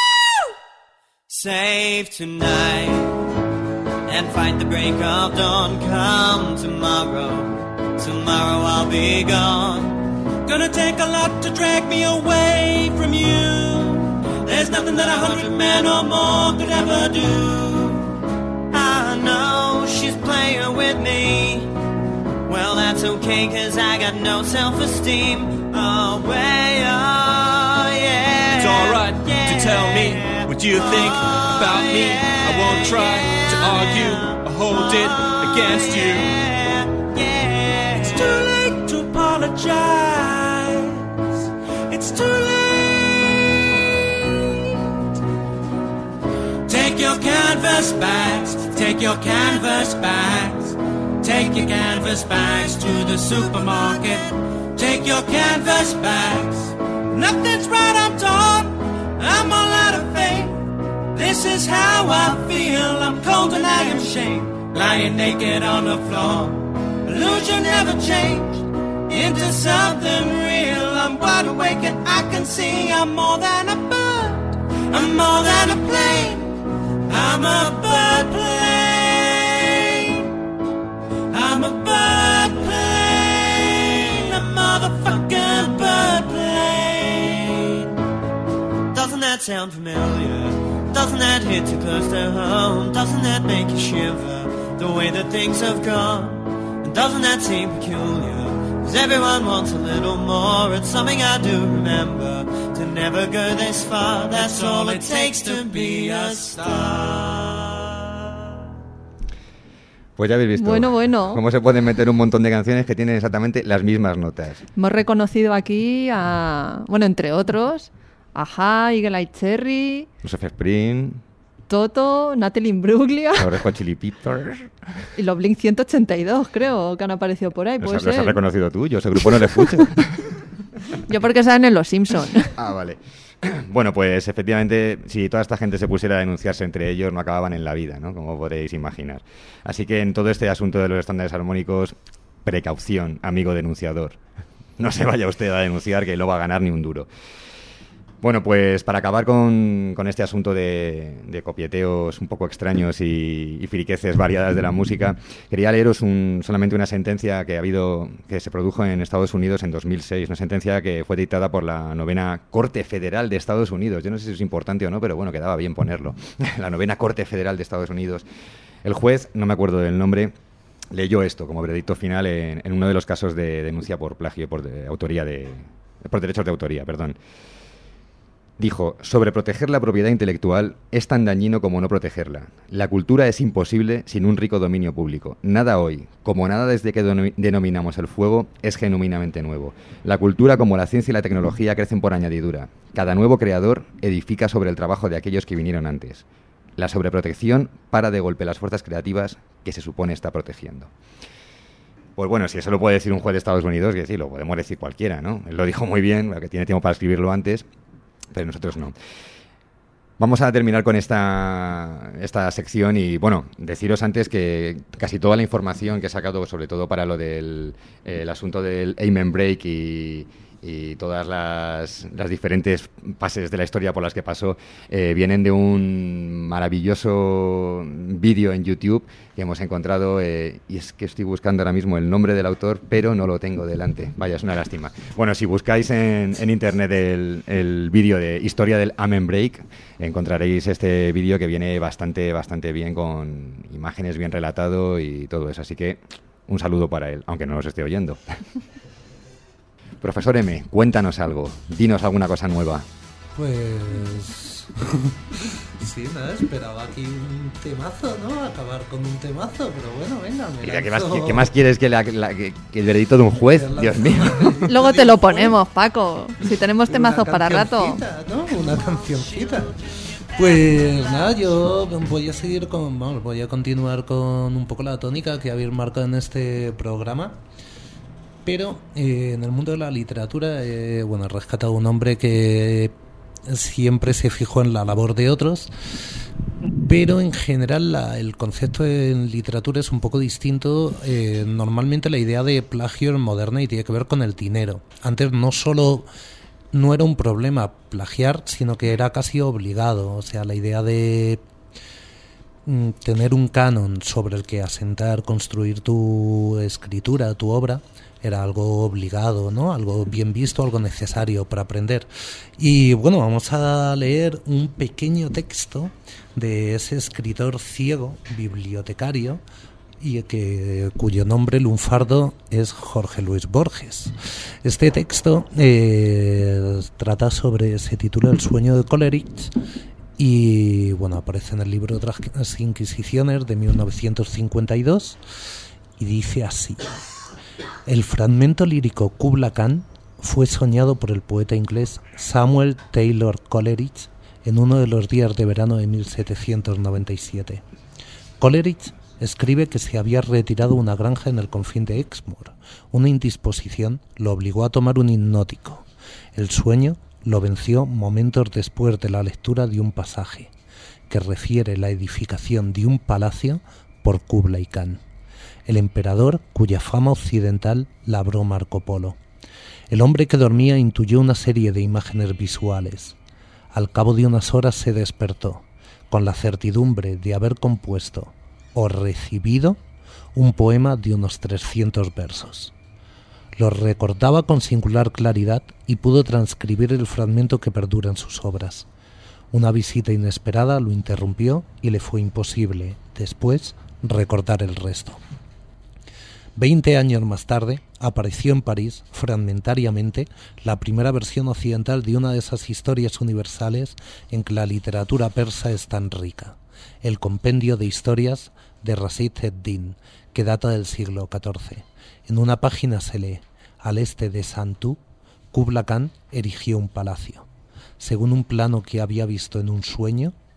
Speaker 10: Save tonight and fight the break of dawn. Come tomorrow. Tomorrow I'll be gone.
Speaker 8: Gonna take a lot to drag me away from you.
Speaker 10: There's nothing that 100 men or more could ever do. I know she's playing with me. Well, that's okay, cause I got no self-esteem. Oh, way, oh, yeah.
Speaker 18: It's alright to tell me what you think about me. I won't try to argue or hold it against you.
Speaker 10: It's too late to apologize. It's too late.
Speaker 8: Take your canvas bags, take your canvas bags. Take your canvas bags to the supermarket. Take your canvas bags. Nothing's right, I'm torn. I'm all out of faith. This is how I feel. I'm cold and I am shamed. Lying naked on the floor. Illusion never changed into something real. I'm wide awake and I can see I'm more than a bird. I'm more than a plane. I'm a bird plane. I'm a bird plane. A motherfucking bird plane.
Speaker 10: Doesn't that sound familiar? Doesn't that hit too close to home? Doesn't that make you shiver? The way that things have gone. And doesn't that seem peculiar? Cause everyone wants a little more. It's something I do remember. To never go this far. That's all it takes to be a star.
Speaker 5: Pues ya habéis visto
Speaker 4: Bueno.
Speaker 5: cómo se pueden meter un montón de canciones que tienen exactamente las mismas notas.
Speaker 4: Hemos reconocido aquí a, bueno, entre otros, Ajá, Eagle Eye Cherry,
Speaker 5: Los Offspring,
Speaker 4: Toto, Natalie Imbruglia
Speaker 5: Los Red Hot Chili Peppers.
Speaker 4: y los Blink 182, creo, que han aparecido por ahí.
Speaker 5: ¿Los
Speaker 4: Puede
Speaker 5: has
Speaker 4: ser.
Speaker 5: reconocido tú? Yo ese grupo no lo escucho.
Speaker 4: Yo porque saben en Los Simpsons.
Speaker 5: Ah, vale. Bueno, pues efectivamente, si toda esta gente se pusiera a denunciarse entre ellos, no acababan en la vida, ¿no? Como podéis imaginar. Así que en todo este asunto de los estándares armónicos, precaución, amigo denunciador. No se vaya usted a denunciar, que no va a ganar ni un duro. Bueno, pues para acabar con este asunto de copieteos un poco extraños y friqueces variadas de la música, quería leeros solamente una sentencia que se produjo en Estados Unidos en 2006, una sentencia que fue dictada por la 9ª Corte Federal de Estados Unidos. Yo no sé si es importante o no, pero bueno, quedaba bien ponerlo. La 9ª Corte Federal de Estados Unidos. El juez, no me acuerdo del nombre, leyó esto como veredicto final en uno de los casos de denuncia por plagio, por derechos de autoría, perdón. Dijo, sobreproteger la propiedad intelectual es tan dañino como no protegerla. La cultura es imposible sin un rico dominio público. Nada hoy, como nada desde que denominamos el fuego, es genuinamente nuevo. La cultura, como la ciencia y la tecnología, crecen por añadidura. Cada nuevo creador edifica sobre el trabajo de aquellos que vinieron antes. La sobreprotección para de golpe las fuerzas creativas que se supone está protegiendo. Pues bueno, si eso lo puede decir un juez de Estados Unidos, que sí, lo podemos decir cualquiera, ¿no? Él lo dijo muy bien, porque tiene tiempo para escribirlo antes, pero nosotros no. Vamos a terminar con esta sección y, bueno, deciros antes que casi toda la información que he sacado, sobre todo para lo del el asunto del Amen Break y todas las diferentes fases de la historia por las que pasó, vienen de un maravilloso vídeo en YouTube que hemos encontrado, y es que estoy buscando ahora mismo el nombre del autor, pero no lo tengo delante. Vaya, es una lástima. Bueno, si buscáis en internet el vídeo de Historia del Amen Break, encontraréis este vídeo que viene bastante bien, con imágenes bien relatado y todo eso. Así que un saludo para él, aunque no los esté oyendo. Profesor M, cuéntanos algo. Dinos alguna cosa nueva.
Speaker 3: Pues... sí, nada, esperaba aquí un temazo, ¿no? Acabar con un temazo, pero bueno, venga.
Speaker 5: Mira, ¿qué más quieres que el veredicto de un juez? Dios mío.
Speaker 4: Luego te lo ponemos, Paco. Si tenemos temazos para rato.
Speaker 3: ¿No? Una cancioncita. Pues nada, yo voy a continuar con un poco la tónica que habéis marcado en este programa. Pero en el mundo de la literatura, he rescatado un hombre que siempre se fijó en la labor de otros, pero en general el concepto en literatura es un poco distinto. Normalmente la idea de plagio es moderna y tiene que ver con el dinero. Antes no era un problema plagiar, sino que era casi obligado. O sea, la idea de tener un canon sobre el que asentar, construir tu escritura, tu obra, era algo obligado, ¿no? Algo bien visto, algo necesario para aprender. Y bueno, vamos a leer un pequeño texto de ese escritor ciego, bibliotecario, y cuyo nombre lunfardo es Jorge Luis Borges. Este texto se titula El sueño de Coleridge, y bueno, aparece en el libro de las Inquisiciones de 1952 y dice así: el fragmento lírico Kubla Khan fue soñado por el poeta inglés Samuel Taylor Coleridge en uno de los días de verano de 1797. Coleridge escribe que se había retirado a una granja en el confín de Exmoor. Una indisposición lo obligó a tomar un hipnótico. El sueño lo venció momentos después de la lectura de un pasaje que refiere la edificación de un palacio por Kublai Khan, el emperador cuya fama occidental labró Marco Polo. El hombre que dormía intuyó una serie de imágenes visuales. Al cabo de unas horas se despertó, con la certidumbre de haber compuesto o recibido un poema de unos 300 versos. Lo recordaba con singular claridad y pudo transcribir el fragmento que perdura en sus obras. Una visita inesperada lo interrumpió y le fue imposible, después, recordar el resto. 20 años más tarde, apareció en París, fragmentariamente, la primera versión occidental de una de esas historias universales en que la literatura persa es tan rica, el Compendio de Historias de Rashid ed-Din, que data del siglo XIV. En una página se lee: al este de Santú, Kubla Khan erigió un palacio, según un plano que había visto en un sueño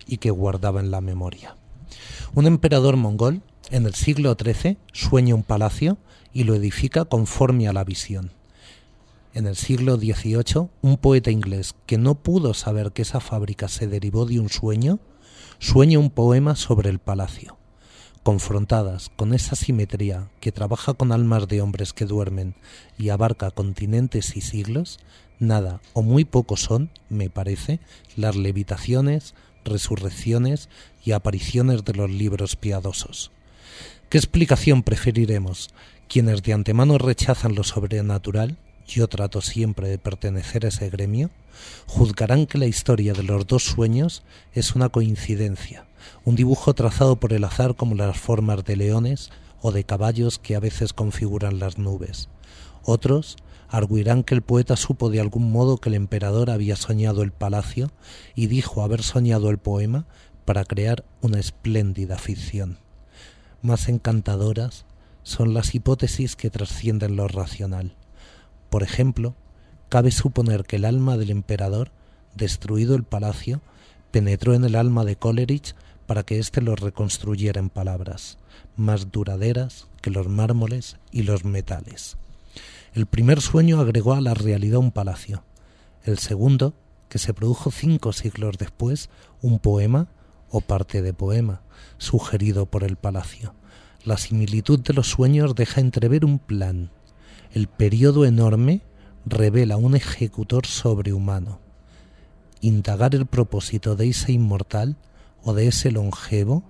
Speaker 3: y que guardaba en la memoria. Un emperador mongol, en el siglo XIII, sueña un palacio y lo edifica conforme a la visión. En el siglo XVIII, un poeta inglés que no pudo saber que esa fábrica se derivó de un sueño, sueña un poema sobre el palacio. Confrontadas con esa simetría que trabaja con almas de hombres que duermen y abarca continentes y siglos, nada o muy poco son, me parece, las levitaciones, resurrecciones y apariciones de los libros piadosos. ¿Qué explicación preferiremos? Quienes de antemano rechazan lo sobrenatural, yo trato siempre de pertenecer a ese gremio, juzgarán que la historia de los dos sueños es una coincidencia, un dibujo trazado por el azar como las formas de leones o de caballos que a veces configuran las nubes. Otros arguirán que el poeta supo de algún modo que el emperador había soñado el palacio y dijo haber soñado el poema para crear una espléndida ficción. Más encantadoras son las hipótesis que trascienden lo racional. Por ejemplo, cabe suponer que el alma del emperador, destruido el palacio, penetró en el alma de Coleridge para que éste lo reconstruyera en palabras, más duraderas que los mármoles y los metales. El primer sueño agregó a la realidad un palacio. El segundo, que se produjo 5 siglos después, un poema o parte de poema, sugerido por el palacio. La similitud de los sueños deja entrever un plan. El periodo enorme revela un ejecutor sobrehumano. Indagar el propósito de ese inmortal o de ese longevo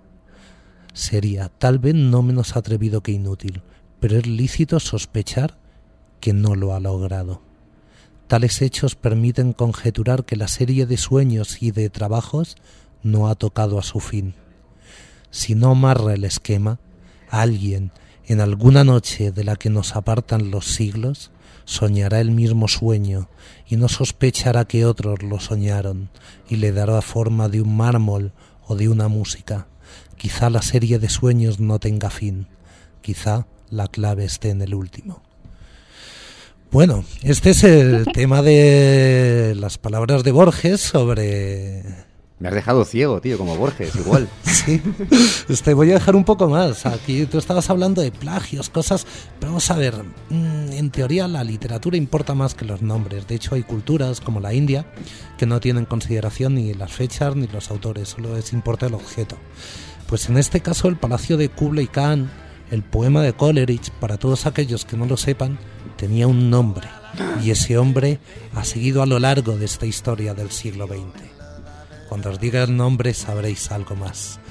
Speaker 3: sería tal vez no menos atrevido que inútil, pero es lícito sospechar que no lo ha logrado. Tales hechos permiten conjeturar que la serie de sueños y de trabajos no ha tocado a su fin. Si no amarra el esquema, alguien, en alguna noche de la que nos apartan los siglos, soñará el mismo sueño y no sospechará que otros lo soñaron y le dará forma de un mármol o de una música. Quizá la serie de sueños no tenga fin, quizá la clave esté en el último. Bueno, este es el tema de las palabras de Borges sobre...
Speaker 5: Me has dejado ciego, tío, como Borges, igual.
Speaker 3: Sí, te voy a dejar un poco más. Aquí tú estabas hablando de plagios, cosas, pero vamos a ver, en teoría la literatura importa más que los nombres. De hecho hay culturas como la India que no tienen consideración ni las fechas ni los autores, solo les importa el objeto. Pues en este caso el Palacio de Kublai Khan, el poema de Coleridge, para todos aquellos que no lo sepan, tenía un nombre, y ese hombre ha seguido a lo largo de esta historia del siglo XX. Cuando os diga el nombre sabréis algo más.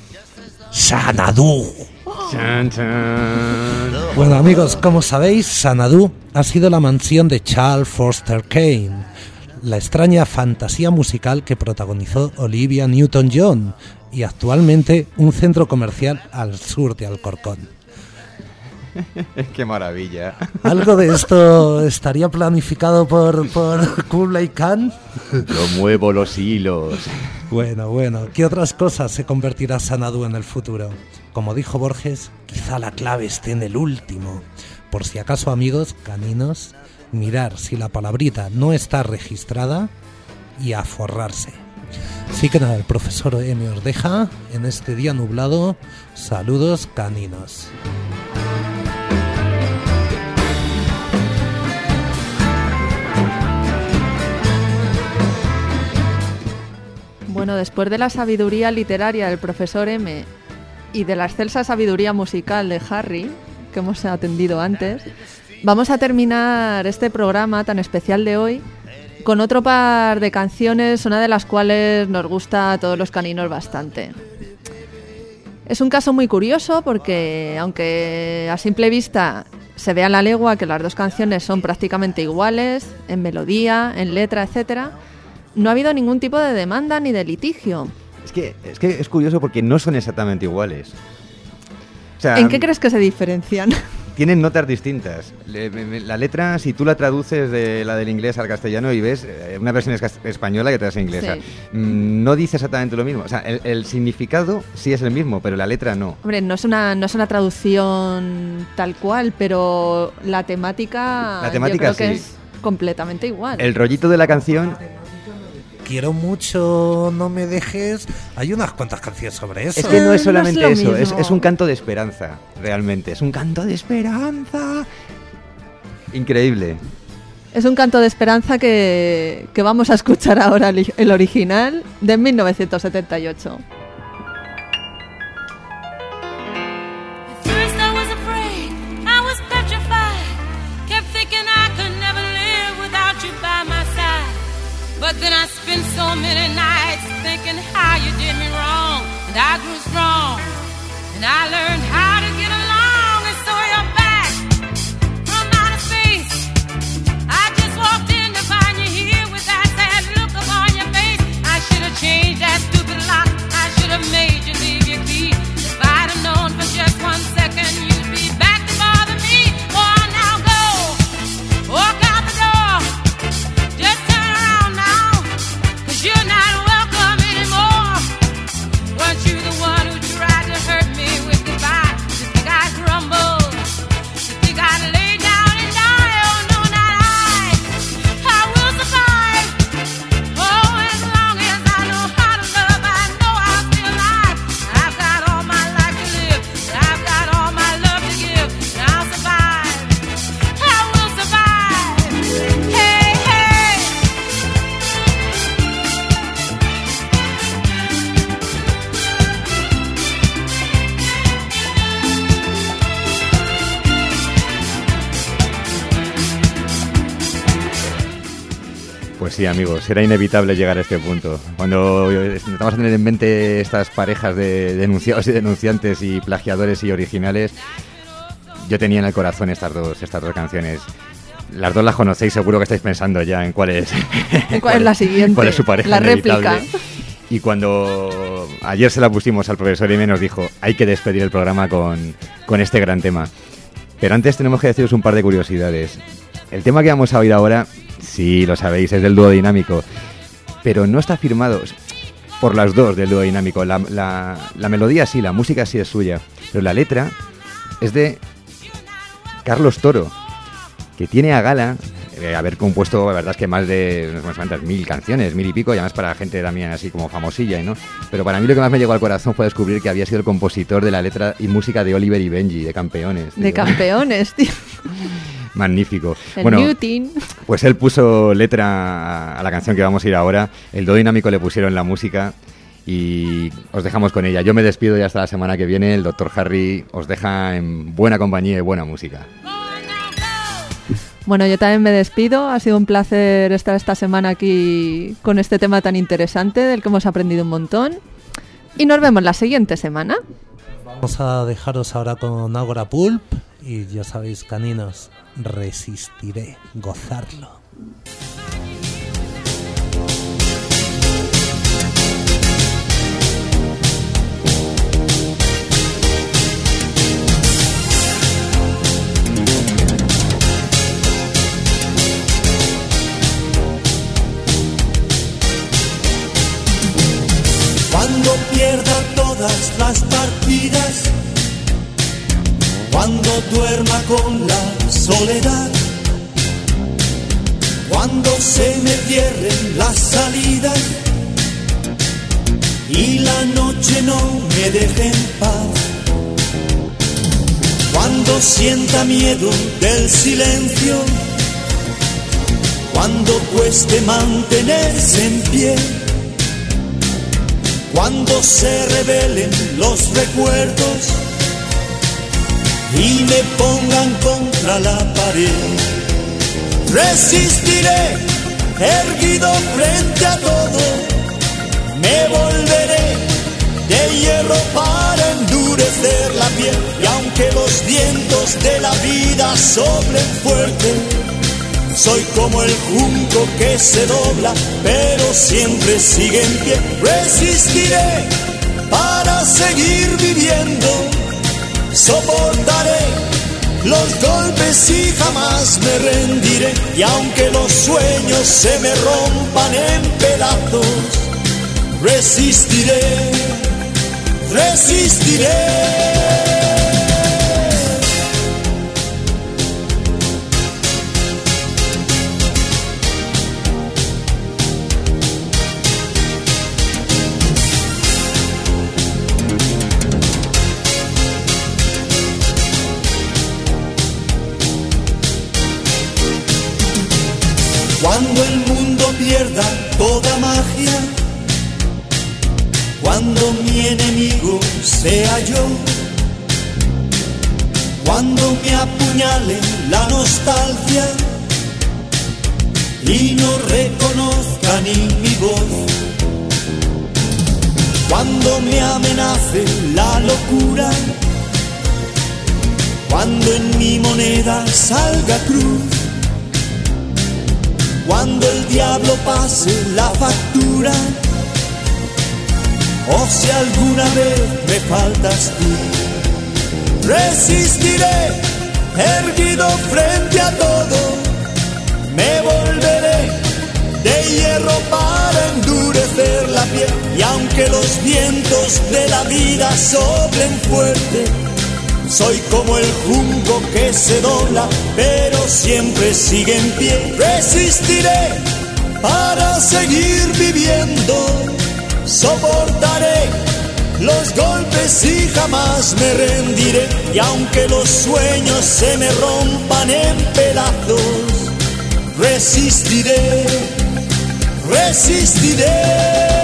Speaker 3: Xanadu.
Speaker 5: Chan, chan.
Speaker 3: Bueno amigos, como sabéis, Xanadu ha sido la mansión de Charles Foster Kane, la extraña fantasía musical que protagonizó Olivia Newton-John y actualmente un centro comercial al sur de Alcorcón.
Speaker 5: ¡Qué maravilla!
Speaker 3: ¿Algo de esto estaría planificado por Kublai Khan?
Speaker 5: Lo muevo los hilos.
Speaker 3: Bueno, ¿qué otras cosas se convertirá Xanadu en el futuro? Como dijo Borges, quizá la clave esté en el último. Por si acaso, amigos caninos, mirar si la palabrita no está registrada y a forrarse. Así que nada, el profesor M os deja en este día nublado. Saludos caninos.
Speaker 4: Bueno, después de la sabiduría literaria del profesor M y de la excelsa sabiduría musical de Harry, que hemos atendido antes, vamos a terminar este programa tan especial de hoy con otro par de canciones, una de las cuales nos gusta a todos los caninos bastante. Es un caso muy curioso porque, aunque a simple vista se vea a la legua que las dos canciones son prácticamente iguales, en melodía, en letra, etcétera, no ha habido ningún tipo de demanda ni de litigio.
Speaker 5: Es que es curioso porque no son exactamente iguales. O sea,
Speaker 4: ¿en qué crees que se diferencian?
Speaker 5: Tienen notas distintas. La letra, si tú la traduces de la del inglés al castellano y ves una versión española que te das en inglesa, sí, no dice exactamente lo mismo. O sea, el significado sí es el mismo, pero la letra no.
Speaker 4: Hombre, no es una traducción tal cual, pero la temática yo creo que sí es completamente igual.
Speaker 5: El rollito de la canción...
Speaker 3: quiero mucho, no me dejes. Hay unas cuantas canciones sobre eso.
Speaker 5: Es que no es solamente
Speaker 4: no es lo
Speaker 5: eso,
Speaker 4: mismo.
Speaker 5: es un canto de esperanza, realmente. Es un canto de esperanza. Increíble.
Speaker 4: Es un canto de esperanza que vamos a escuchar ahora el original de 1978.
Speaker 6: First I was afraid, I was petrified. Kept thinking I could never live without you by my side. But then I spent so many nights thinking how you did me wrong. And I grew strong, and I learned how to get along. And so you're back from outer space. I just walked in to find you here with that sad look upon your face. I should have changed that stupid lock. I should have made you leave your key. If I'd have known for just 1 second you'd be back to bother me. Oh, now go, walk out the door. Just turn around now, 'cause you're not welcome anymore. Weren't you the one who tried to hurt me with goodbye? You think I'd crumble? You think I'd lay down and die? Oh, no, not I. I will survive. Oh, as long as I know how to love, I know I'll stay alive. I've got all my life to live. I've got all my love to give. And I'll survive. I will survive. Hey, hey.
Speaker 5: Pues sí, amigos, era inevitable llegar a este punto. Cuando intentamos tener en mente estas parejas de denunciados y denunciantes y plagiadores y originales, yo tenía en el corazón estas dos canciones. Las dos las conocéis, seguro que estáis pensando ya en cuál es.
Speaker 4: ¿Cuál es la siguiente?
Speaker 5: ¿Cuál es su pareja
Speaker 4: La
Speaker 5: inevitable?
Speaker 4: réplica.
Speaker 5: Y cuando ayer se la pusimos al profesor y nos dijo, hay que despedir el programa con este gran tema. Pero antes tenemos que deciros un par de curiosidades. El tema que vamos a oír ahora, sí, lo sabéis, es del dúo dinámico, pero no está firmado por las dos del dúo dinámico. La melodía sí, la música sí es suya, pero la letra es de Carlos Toro, que tiene a gala haber compuesto, la verdad es que más de unas cuantas 1000 canciones, 1000 y pico, y además para gente también así como famosilla, ¿no? Pero para mí lo que más me llegó al corazón fue descubrir que había sido el compositor de la letra y música de Oliver y Benji, de Campeones.
Speaker 4: De Campeones, tío.
Speaker 5: Magnífico.
Speaker 4: El
Speaker 5: Bueno,
Speaker 4: Newton.
Speaker 5: pues él puso letra a la canción que vamos a ir ahora, el dúo dinámico le pusieron la música y os dejamos con ella. Yo me despido y hasta la semana que viene. El Dr. Harry os deja en buena compañía y buena música.
Speaker 4: Bueno, yo también me despido. Ha sido un placer estar esta semana aquí con este tema tan interesante del que hemos aprendido un montón. Y nos vemos la siguiente semana.
Speaker 3: Vamos a dejaros ahora con Agora Pulp y ya sabéis, caninos, resistiré, gozarlo.
Speaker 14: Cuando pierda todas las partidas, cuando duerma con la soledad, cuando se me cierren las salidas y la noche no me deje en paz, cuando sienta miedo del silencio, cuando cueste mantenerse en pie, cuando se revelen los recuerdos y me pongan contra la pared, resistiré erguido frente a todo, me volveré de hierro para endurecer la piel, y aunque los vientos de la vida soplen fuerte, soy como el junco que se dobla, pero siempre sigue en pie. Resistiré para seguir viviendo, soportaré los golpes y jamás me rendiré. Y aunque los sueños se me rompan en pedazos, resistiré, resistiré.
Speaker 19: Cuando el mundo pierda toda magia, cuando mi enemigo sea yo, cuando me apuñale la nostalgia y no reconozca ni mi voz, cuando me amenace la locura, cuando en mi moneda salga cruz, cuando el diablo pase la factura, o si alguna vez me faltas tú, resistiré erguido frente a todo, me volveré de hierro para endurecer la piel, y aunque los vientos de la vida soplen fuerte, soy como el junco que se dobla, pero siempre sigue en pie. Resistiré para seguir viviendo, soportaré los golpes y jamás me rendiré. Y aunque los sueños se me rompan en pedazos, resistiré, resistiré.